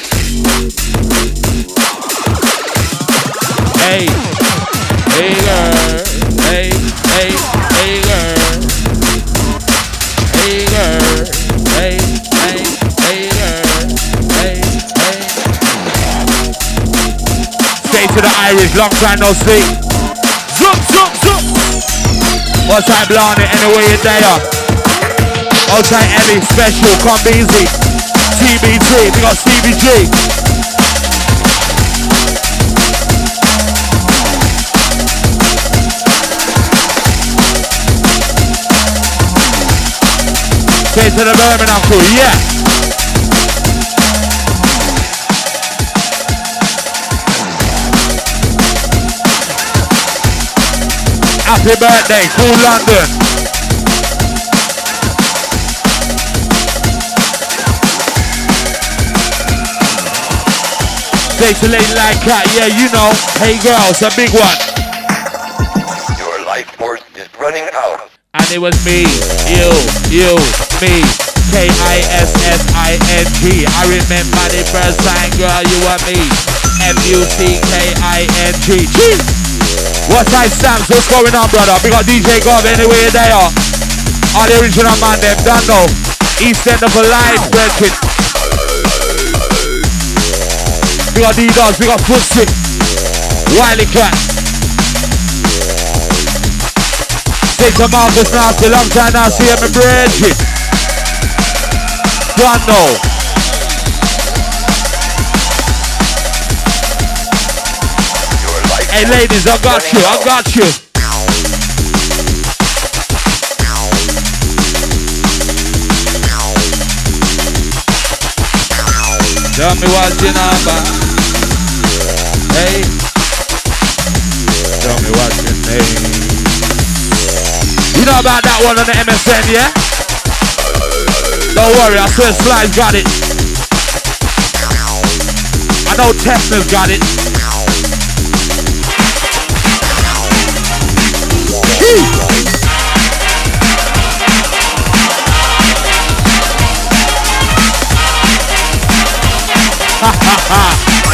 Hey, hey girl, hey, hey, hey girl. Hey girl, hey, hey, hey girl, hey, hey. Straight to the Irish, long time no sleep. Zoop, zoop, zoop. What's that blonde anyway you're there? Outside Ellie, special, come easy. TBT, we got Stevie G. Straight to the Birmingham crew, yeah. Happy birthday, cool London. Straight to Lady Like Cat, yeah, you know. Hey girls, a big one. Your life force is running out. And it was me, you, me, K-I-S-S-I-N-G. I remember the first time, girl, you were me. M-U-C-K-I-N-G. What type stamps? What's going on, brother? We got DJ Gob anyway there. All the original man, them done know. East End of a line, brethren. We got D-Dogs, we got Footsie, Wiley Cat. Take to Marcus Nasty, long time now, see him in brethren. Don't know. Hey ladies, I got you, I got you. Tell me what's your number. Hey. Tell me what's your name. You know about that one on the MSN, yeah? Don't worry, I swear Sly's got it. I know Tesla's got it. Ha ha ha!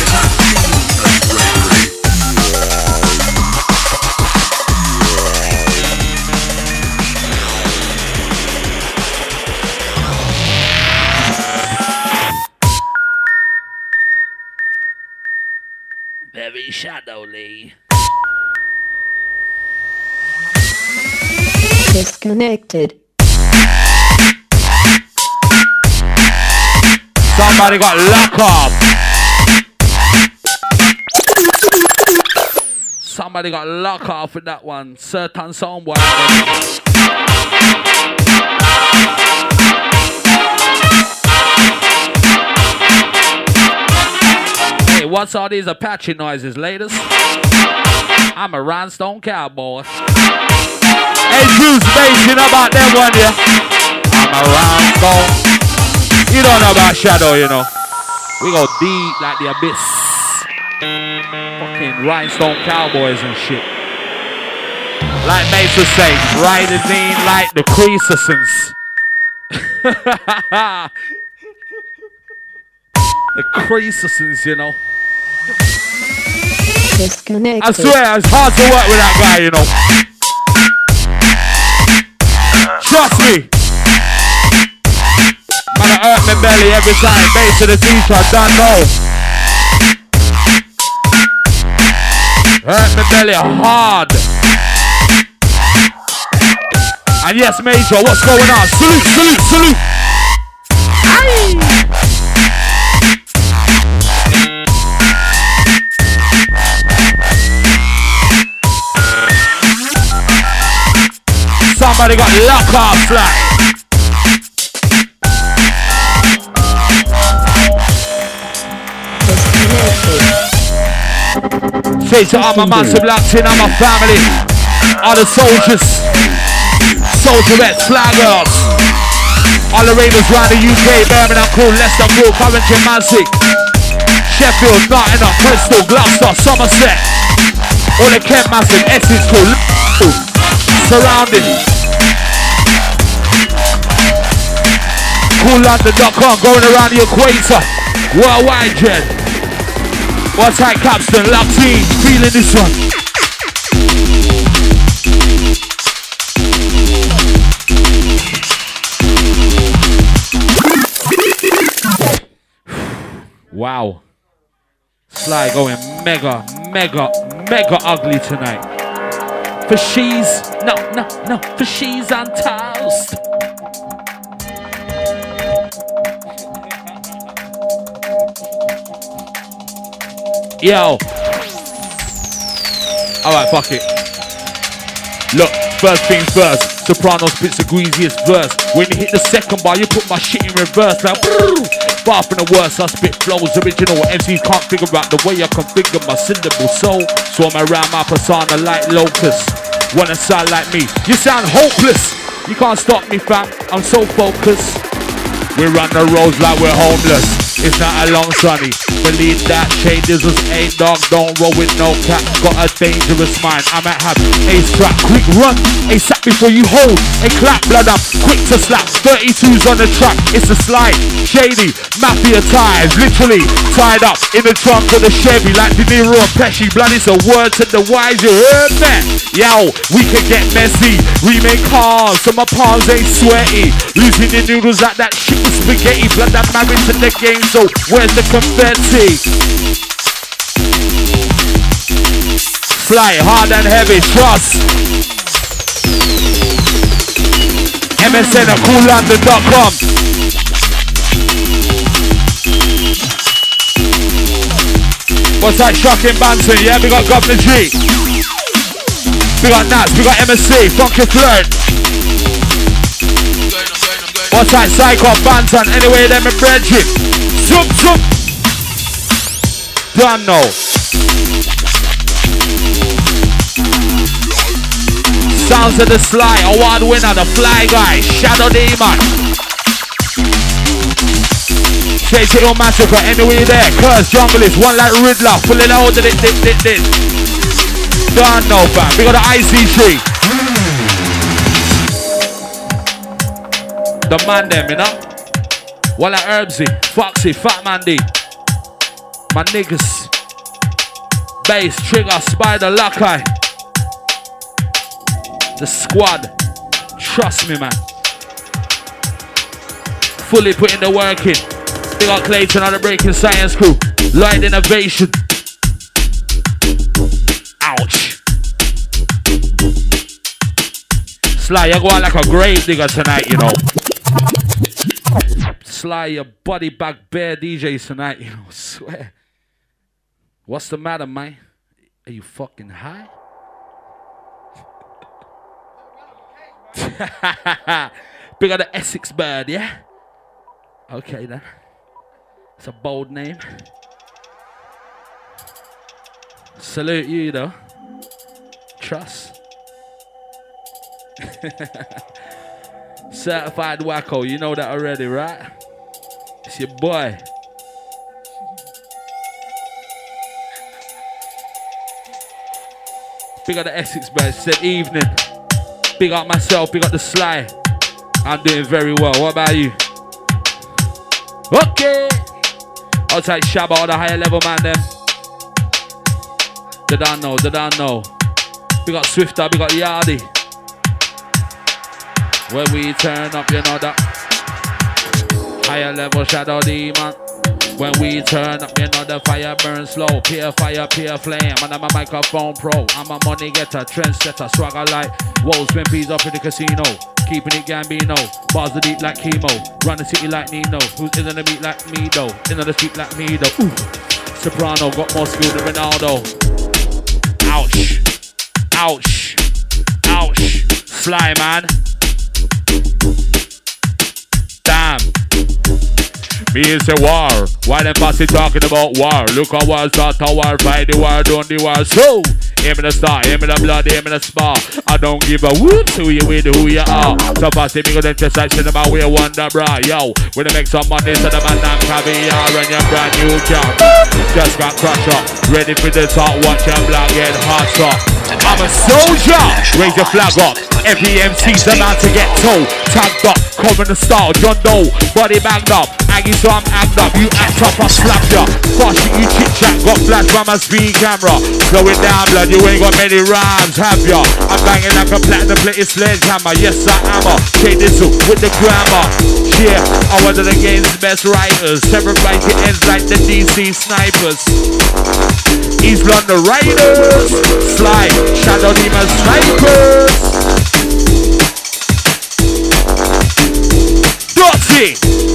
Very shadowly. Disconnected. Somebody got locked up. Somebody got locked off with that one. Certain soundboy. Hey, what's all these Apache noises, ladies? I'm a rhinestone cowboy. Hey, Juice Bass, you know about that one, yeah? I'm a rhinestone. You don't know about Shadow, you know. We go deep like the abyss. Fucking rhinestone cowboys and shit. Like Mason say, riding in like the Creasons. The craziness, you know. Disconnected. I swear, it's hard to work with that guy, you know. Trust me. Man, I hurt my belly every time. Bass to the teacher, I don't know. Hurt my belly hard. And yes, Major, what's going on? Salute, salute, salute. Aye. Somebody got lock off fly. Say to all my massive locked in, all my family, all the soldiers, soldierettes, flag girls, all the ravens round the UK, Birmingham crew, Leicester crew, Coventry, Massive, Sheffield, Nottingham, Bristol, Gloucester, Somerset, all the Kent Massive, Essex crew, surrounded. CoolLondon.com, going around the equator, worldwide, Jen. What's that, Capstan, locked in, feeling this one. Wow. Sly going mega, mega, mega ugly tonight. For she's, no, for she's on toast. Yo. Alright, fuck it. Look, first things first. Soprano spits the greasiest verse. When you hit the second bar, you put my shit in reverse. Like, far from the worst, I spit flows original. MCs can't figure out the way I configure my syllable soul. So I'm around my persona like locusts. Wanna sound like me? You sound hopeless. You can't stop me, fam. I'm so focused. We run the roads like we're homeless. It's not a long sunny. Believe that shaders was a dog. Don't roll with no cat. Got a dangerous mind. I might have ace track. Quick run. ASAP before you hold. A clap, blood up. Quick to slap. 32s on the track. It's a slide. Shady. Mafia ties. Literally tied up in the trunk of the Chevy like De Niro and Pesci. Blood is a word to the wise. You heard that? Yo, we can get messy. Remake cars. So my palms ain't sweaty. Losing the noodles like that shit with spaghetti. Blood that married to the game. So where's the confetti? Fly hard and heavy, trust. MSN at CoolLondon.com. What's that shocking Banton? Yeah, we got Governor G. We got Nats, we got MSC, Funky Flirt. What's that Psycho Banton? Anyway, them in Bridget. Zoom, zoom. Don't know. Sounds of the Sly, award winner, the Fly Guy, Shadow Demon. Straight to your massacre, anyway there. Curse, Junglist, one like Riddler, fully loaded it, dit. Don't know, fam. We got the ICC. The man them, you know? One like Herbsy, Foxy, Fat Mandy. My niggas. Bass, Trigger, Spider, Lockeye. The squad. Trust me, man. Fully putting the work in. Big up Clayton on the Breaking Science crew. Lloyd Innovation. Ouch. Sly, you're going like a grave digger tonight, you know. Sly, your body back bare DJs tonight, you know, I swear. What's the matter, man? Are you fucking high? Big of the Essex bird, yeah? Okay then. It's a bold name. Salute you though. Trust. Certified wacko, you know that already, right? It's your boy. Big up the Essex bird, said evening. Big up myself, big up the Sly. I'm doing very well. What about you? Okay. Outside Shabba, all the higher level man them. They don't know. We got Swifter, we got Yardy. When we turn up, you know that. Higher level Shadow Demon. When we turn up, you know the fire burns slow. Pure fire, pure flame. And I'm a microphone pro. I'm a money getter, trendsetter, swagger like Woes, Wimpy's up in the casino. Keeping it Gambino. Bars the deep like chemo. Run the city like Nino. Who's in the beat like me though? In the street like me though. Ooh. Soprano got more skill than Ronaldo. Ouch. Ouch. Ouch. Fly, man. Damn. Me is a war. Why them posse talking about war? Look how war start a war. Fight the war, don't the war. So, aim in the star, aim in the blood, aim in the spar. I don't give a whoop who you with, who you are. So posse me go them just like cinema, we wonder bra. Yo, when they make some money, so the man damn caviar and your brand new car. Just got crushed up, ready for the talk, watch your blood get hot up. I'm a soldier, raise your flag up. Every MC's about to get told. Tagged up, covering the style, John Doe, body bagged up. Aggie, so I'm agged up, you act up, I slap ya. Fast shit, you chit chat, got flash by my speed camera. Slow it down, blood, you ain't got many rhymes, have ya? I'm banging like a platinum plated sledgehammer. Yes, I am a K-Dizzle with the grammar. Yeah, I'm one of the game's best writers. Several right your ends like the DC snipers. East London Raiders, Slide, Shadow Demon Snipers. Dirty.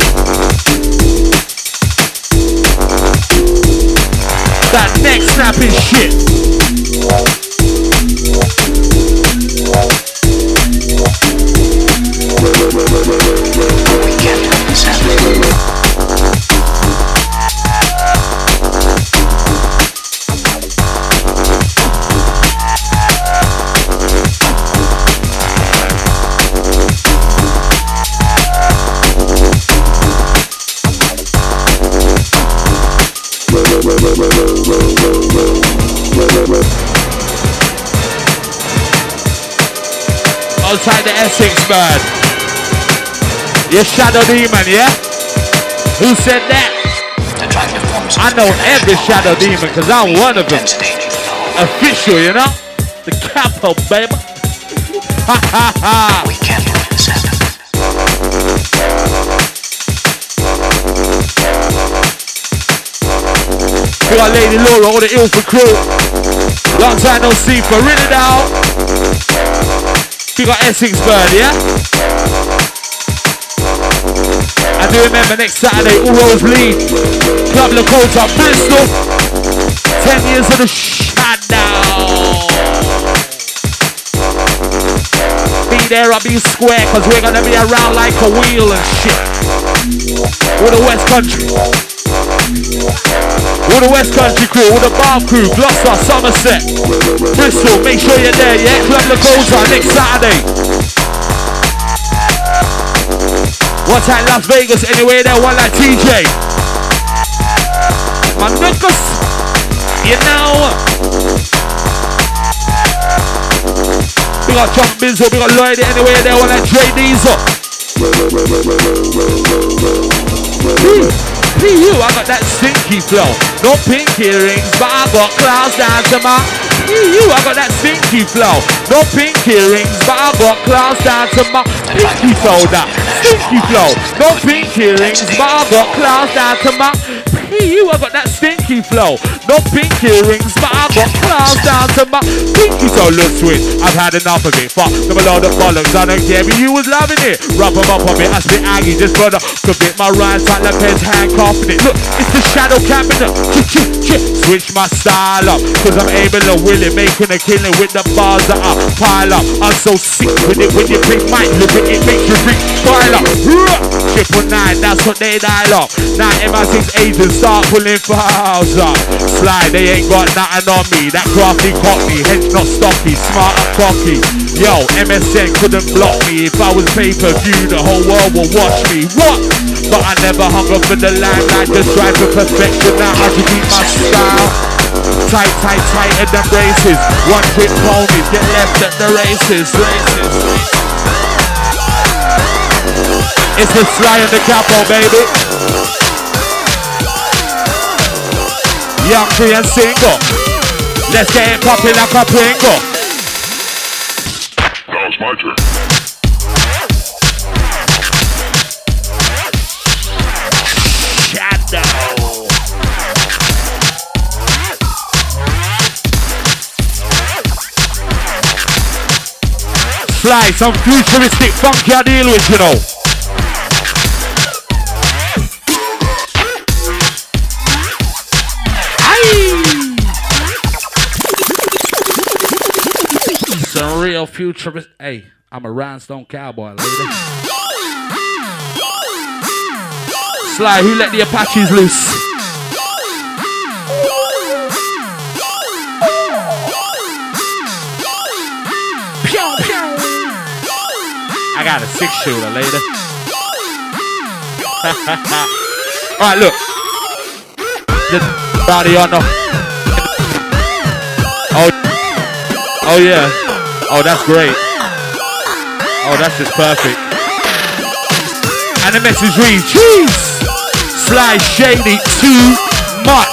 That neck snapping shit. We can't let this happen. Outside the Essex bird. You Shadow Demon, yeah? Who said that? I know every Shadow Demon because I'm one of them. Official, you know? The capo, baby. Ha ha ha. We can't let this happen. We got Lady Laura, all the Ilford crew. Long time no see for really now. We got Essex Bird, yeah? I do remember next Saturday, All Roads Lead, Club Lakota, Bristol. 10 years of the shadow. Be there or be square, cause we're gonna be around like a wheel and shit. We're the West Country. We're the West Country crew, we're the Bar crew, Gloucester, Somerset, Bristol, make sure you're there, yeah? Club Lakota next Saturday. What's at Las Vegas, anyway there, one like TJ. My niggas, you know. We got John Bizzle, we got Lloyd anyway there, one like Dre Diesel. You, I got that stinky flow. No pinky rings, but I got clouds down to my. You, I got that stinky flow. No pinky rings, but I got clouds down to my pinky flow. That stinky flow. No pinky rings, but I got clouds down to my. You, I got that stinky flow. No pinky rings, but I got clouds down to my pinky toe. Look sweet, I've had enough of it. Fuck them a load of bollocks, I don't care, but you was loving it. Rub them up on me, I spit Aggie, just brother. Could bit my rhymes like the pen's handcuffing it. Look, it's the shadow cabinet. Switch my style up, cause I'm able to will it, making a killing with the bars that I pile up. I'm so sick with it when you bring mic, look at it, makes you bring file up. 999, that's what they dial up. Now MI6 agents start pulling files up. Slide, they ain't got nothing on me. That crafty cockney, hence not stocky, smart and cocky. Yo, MSN couldn't block me. If I was pay-per-view, the whole world will watch me. What? But I never hung up for the limelight, just strive for perfection. Now I can keep my style. Tight, tighter than braces. One quick ponies, get left at the races. It's the Sly and the Capo, baby. Young, free and single. Let's get it popping like a Pringle. Now it's my turn. Shadow. Fly, some futuristic funky I deal with, you know. Some real futurist. Hey, I'm a rhinestone cowboy, lady. Sly, who let the Apaches loose? Pew, pew. I got a 6-shooter, lady. Alright, look. The body on the. Oh yeah. Oh, that's great. Oh, that's just perfect. And the message reads, jeez, Sly Shady too much.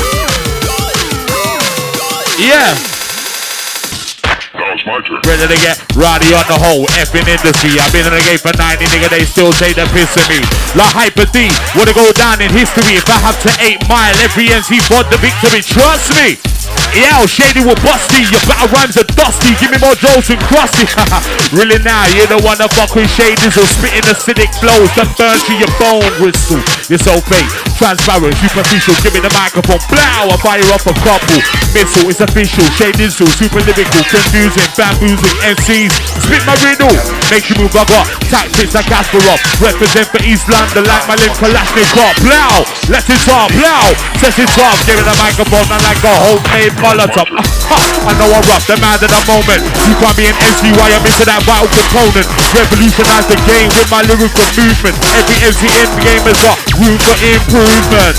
Yeah. Now it's my turn. Ready to get rowdy on the whole effing industry. I've been in the game for 90, nigga, they still take the piss of me. Like Hyper D, wanna go down in history. If I have to 8 Mile, every MC for the victory, trust me. Yeah, Shady will bust you. Your battle rhymes are dusty. Give me more Joes and Krusty. Really now, you don't wanna fuck with Shadys or spitting acidic flows that burn through your bone crystal. You're so fake, transparent, superficial. Give me the microphone, blow, I fire off a couple. Missile, it's official. Shadys so super lyrical, confusing, bamboozling MCs. Spit my riddle, make you move. I got tactics like Kasparov. Represent for East London like my link Kalashnikov. Blow, let it off, blow, set it off. Give me the microphone, I like a homemade Molotov. I know I'm rough, the man at the moment. You can't be an MC while you're missing that vital component. Revolutionize the game with my lyrical movement. Every MC in the game has got room for improvement.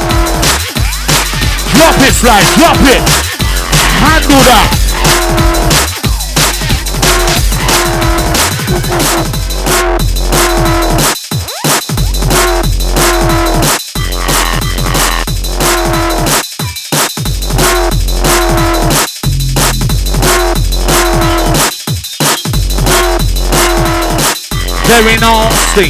Drop it, Sly, drop it. Handle that. Very nasty.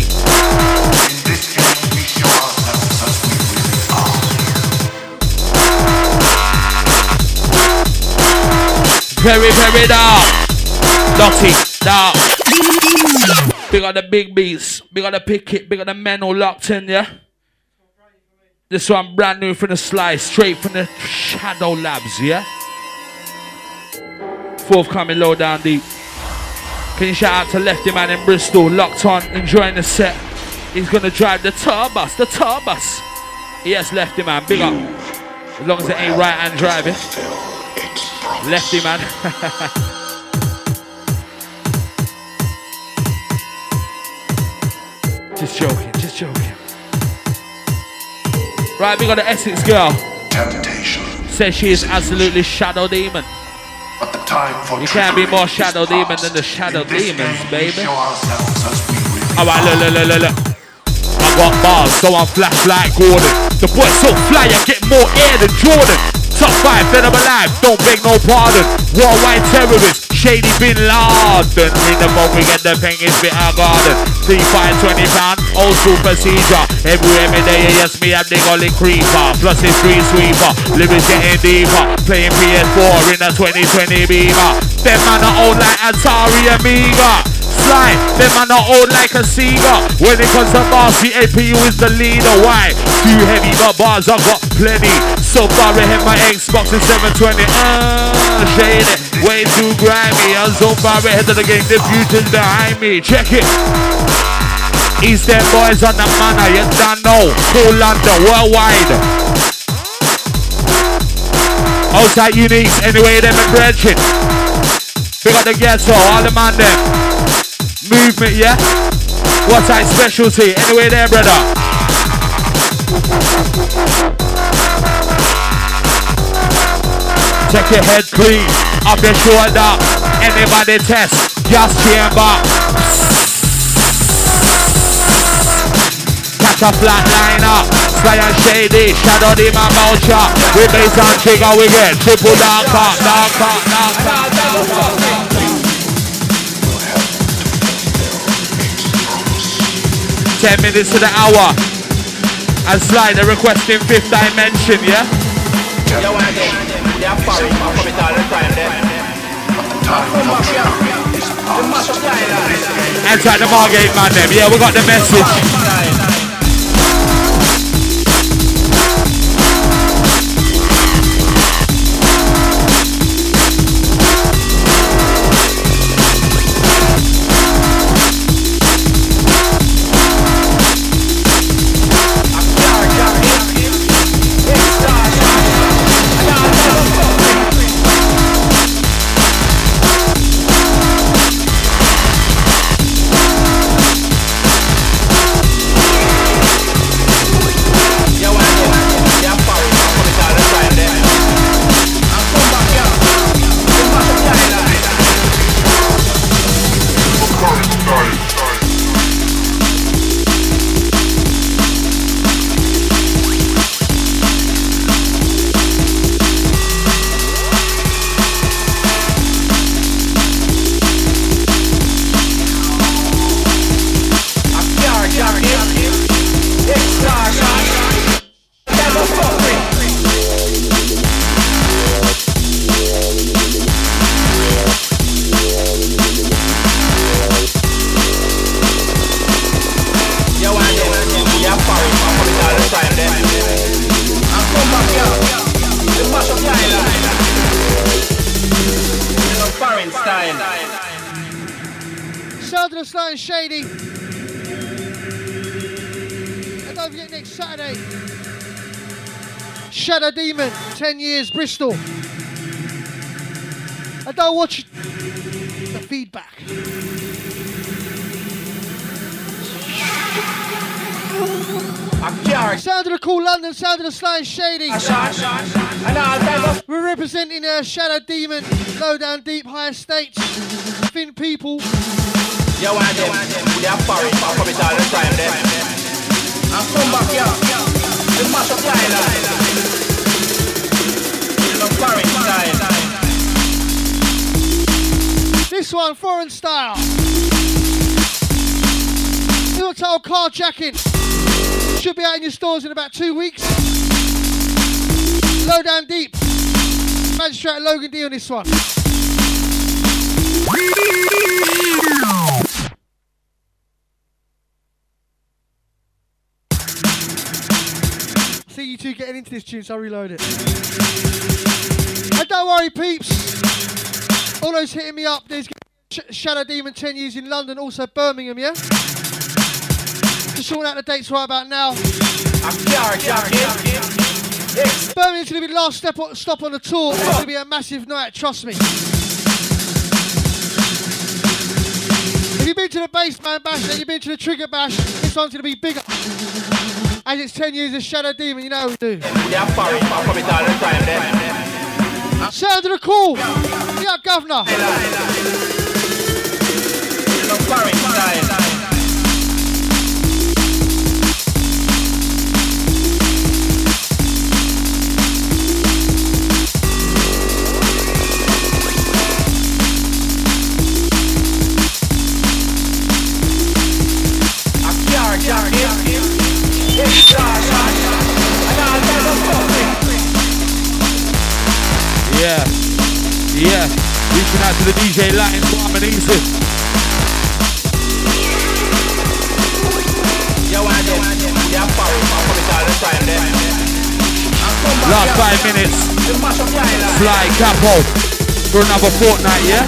Very, very dark. Dotty, dark. Big on the big beats. Big on the pick it. Big on the men all locked in, yeah? This one brand new from the Slice. Straight from the Shadow Labs, yeah? Forthcoming low down deep. Can you shout out to Lefty Man in Bristol, locked on, enjoying the set. He's gonna drive the tour bus, Yes, Lefty Man, big up. As long as it ain't right hand driving. Lefty Man. Just joking. Right, we got the Essex girl. Temptation. Says she is absolutely Shadow Demon. But the time for you can't be more Shadow Demon than the Shadow Demons, baby. Alright, look. I got bars, so I'm flash like Gordon. The boy's so fly, I get more air than Jordan. Top 5, dead or alive, don't beg no pardon. Worldwide terrorist, Shady Bin Laden. In the moment we get the penguins bit our garden. 3, 5, 20 pound, old school procedure. Every day, yes, me have the golly creeper. Plus it's street sweeper, lyrics getting deeper. Playing PS4 in a 2020 Beamer. Them man are old like Atari Amiga. Slide, them man are old like a Sega. When it comes to bars, the APU is the leader. Why? Too heavy, but bars I got plenty. So far ahead my Xbox is 720. Shady, way too grimy. I'm so far ahead of the game, the future's behind me. Check it. East End boys on the manor, you don't know. Cool London, worldwide. Outside uniques, anyway, them and brethren. We got the ghetto, all the man there. Movement, yeah? What's that specialty? Anyway there, brother. Check your head clean, up your shoulder. Anybody test, just chamber. Catch a flat liner, Zion Shady, Shadow Demon Mulcher. We bass and trigger, we get triple dark up, dark up, dark up, dark up. 10 minutes to the hour. And Sly, they're requesting Fifth Dimension, yeah? Enter the Margate man them, yeah, we got the message. Shady. And don't forget next Saturday, Shadow Demon, 10 years, Bristol. And don't watch the feedback. Sound of the Cool London, sound of the Sly and Shady. We're representing Shadow Demon, Low Down Deep, High Estates, Thin People. You want them, they are foreign, come it all the time then. And come back here, the mash up the island. The foreign style. This one, foreign style. New title, Carjacking. Should be out in your stores in about 2 weeks. Low Down Deep. Magistrate Logan D on this one. See you two getting into this tune, so I'll reload it. And don't worry, peeps. All those hitting me up, there's Shadow Demon 10 years in London, also Birmingham, yeah? Just sorting out the dates right about now. Birmingham's going to be the last stop on the tour. It's going to be a massive night, trust me. If you've been to the Bassman Bash and you've been to the Trigger Bash, this one's going to be bigger. As it's 10 years of Shadow Demon, you know how we do. Sound of the Cool. Yeah, Governor. Yeah, yeah, reaching out to the DJ Latin, Farm and Easy. Last 5 minutes, Fly Capo for another fortnight, yeah?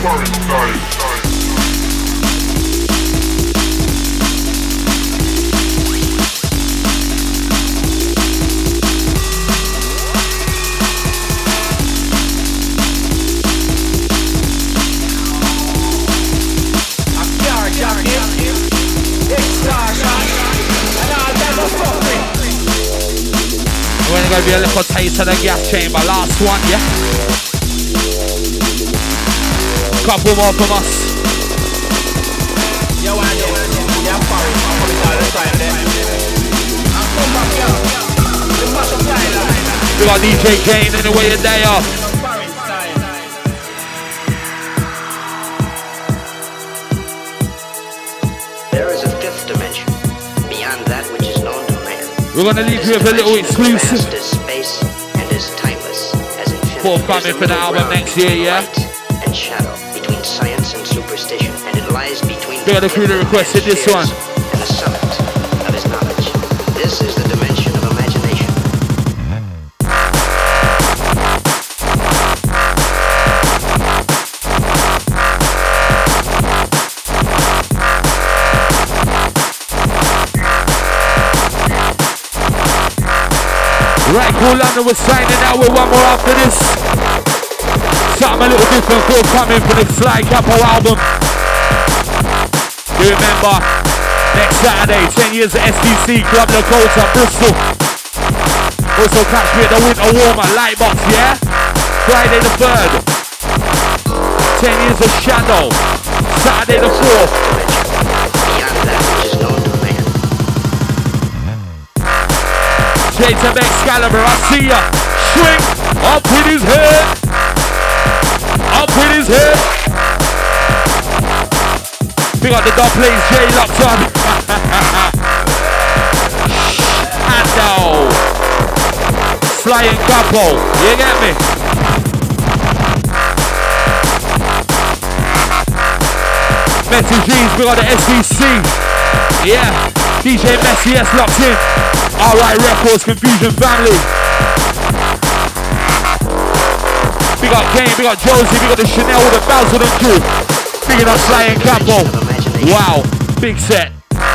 We're gonna be a little taste of the gas chamber. Last one, yeah? Couple more from us. We got DJ Kane anyway a day off. There is a fifth dimension, beyond that which is known to man. We're gonna leave you with a little exclusive. Vast as space and as timeless as infinity. Forthcoming for the album next year, yeah? Light and shadow, between science and superstition, and it lies between We got a few that requested this one. and the summit of his knowledge. This is the dimension of imagination. Right, cool London, we're signing out with one more after this. Something a little different forthcoming for the Sly Capo album. You remember, next Saturday, 10 years of SDC, Club Lakota, Bristol. Also catch me at the Winter Warmer, Lightbox, yeah? Friday the 3rd. 10 years of Shadow, Saturday the 4th. Beyond that which is known to man. Straight to Excalibur, I see ya. Swing up with his head. Up with his head. Pick up the dub plays, J locked on. Ando. Sly and Capo. You get me? Messi G's, we got the SDC. Yeah. DJ Messi S locked in. Alright Records, Confusion Family. We got Kane, we got Josie, we got the Chanel with the Basil and crew. Big enough Sly and Capo. Wow, big set.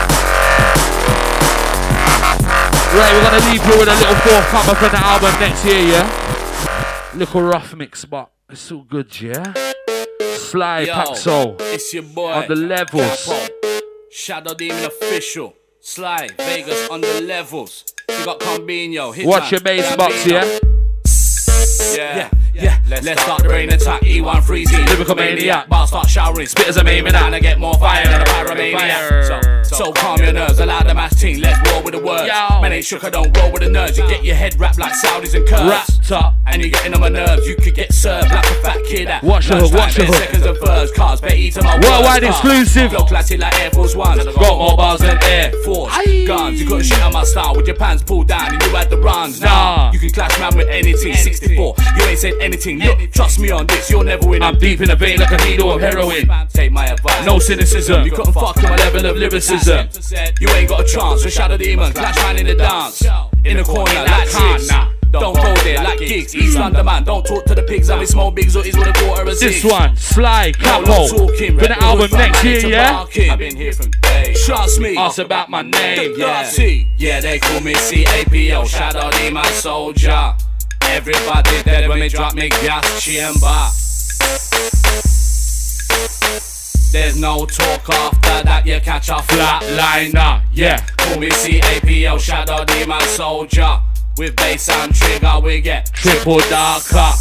Right, we're gonna leave you with a little forthcomer from the album next year, yeah? Little rough mix, but it's all good, yeah? Sly Paxo. It's your boy on the levels. Capo. Shadow Demon official. Sly, Vegas on the levels. You got Combino. Watch your bass box, yeah? Yeah. Let's start the rain attack. E1 freezing. Lyrical maniac. Bars start showering. Spitters are aiming out. And I get more fire than a pyromaniac. So calm your nerves. Allow the mass team. Let's roll with the words. Man ain't shook. I don't roll with the nerds. You get your head wrapped like Saudis and curves. Wrapped up. And you're getting on my nerves. You could get served like a fat kid at watch the hook, watch the hook. Seconds of first cars. Bet eat to my worldwide exclusive. Flow classic like Air Force Ones. Got more bars than Air Force Guns. You couldn't shit on my style with your pants pulled down and you had the runs. Nah, you can clash man with anything. 64. You ain't said anything. Look, trust me on this. You'll never win. I'm deep in the vein like a needle of heroin. Take my advice. No cynicism. You couldn't fuck with my level of lyricism. You ain't got a chance. With Shadow Demon. Clash man in the dance. In the corner like Khan. Don't go there like gigs. East London man, don't talk to the pigs. I'm in small bigs or is with a quarter of this one, Sly Capo. For the album next year, yeah? I've been here from day. Trust me, ask about my name, yeah, they call me CAPO. Shadow Demon soldier. Everybody dead when me drop me gas chamber. There's no talk after that, you catch a flatliner, yeah. Call me CAPO, Shadow Demon soldier. With bass and trigger, we get triple darker.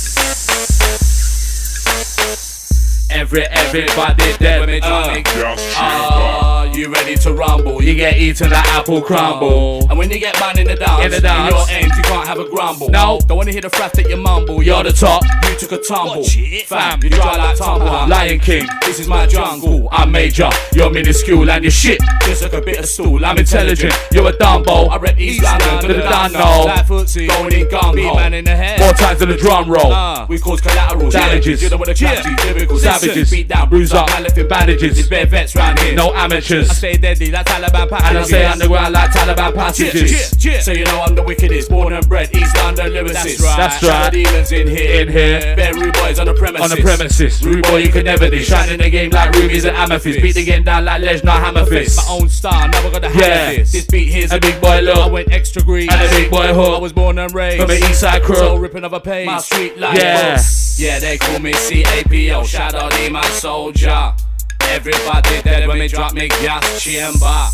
Everybody dead when me drop you ready to rumble? You get eaten like apple crumble. And when you get banned in the dance, in your ends you can't have a grumble. No, don't wanna hear the frat that you mumble. You're the top, you took a tumble. Fam, you dry like tumble. Lion King, this is my jungle. I'm major, you're minuscule and you're shit. Just like a bit of stool. I'm intelligent, you're a Dumbo. I rep East London to the Dunno. Like footsie, going in gung ho. Man in the head, more times than the drum roll. We cause collateral damages. You know what the classy lyrical savages. Beat down, bruise up, man left in bandages. It's bare vets round here, no amateurs. I stay deadly like Taliban passages. And I stay underground like Taliban passages. So you know I'm the wickedest, born and bred East London lyricist. That's right. Shadow Demons in here. Bare rude boys on the premises. Rude boy you could never dish. Shining the game like rubies and amethyst. Beat the game down like Lesnar hammer fist. My own style, never got the hammer fist. This beat here's a big boy look. I went extra green and a big boy hook. I was born and raised from an east side crew. So ripping of a page. My street life. Yeah, they call me CAPO, Shadow Demon soldier. Everybody dead when me drop me gas chamber.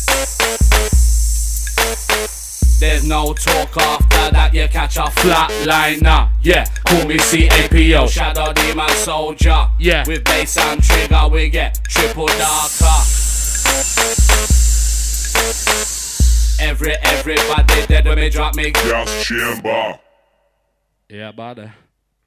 There's no talk after that, you catch a flatliner. Yeah, call me CAPO, Shadow Demon soldier. Yeah, with bass and trigger we get triple darker. Everybody dead when me drop me gas chamber. Yeah, bother.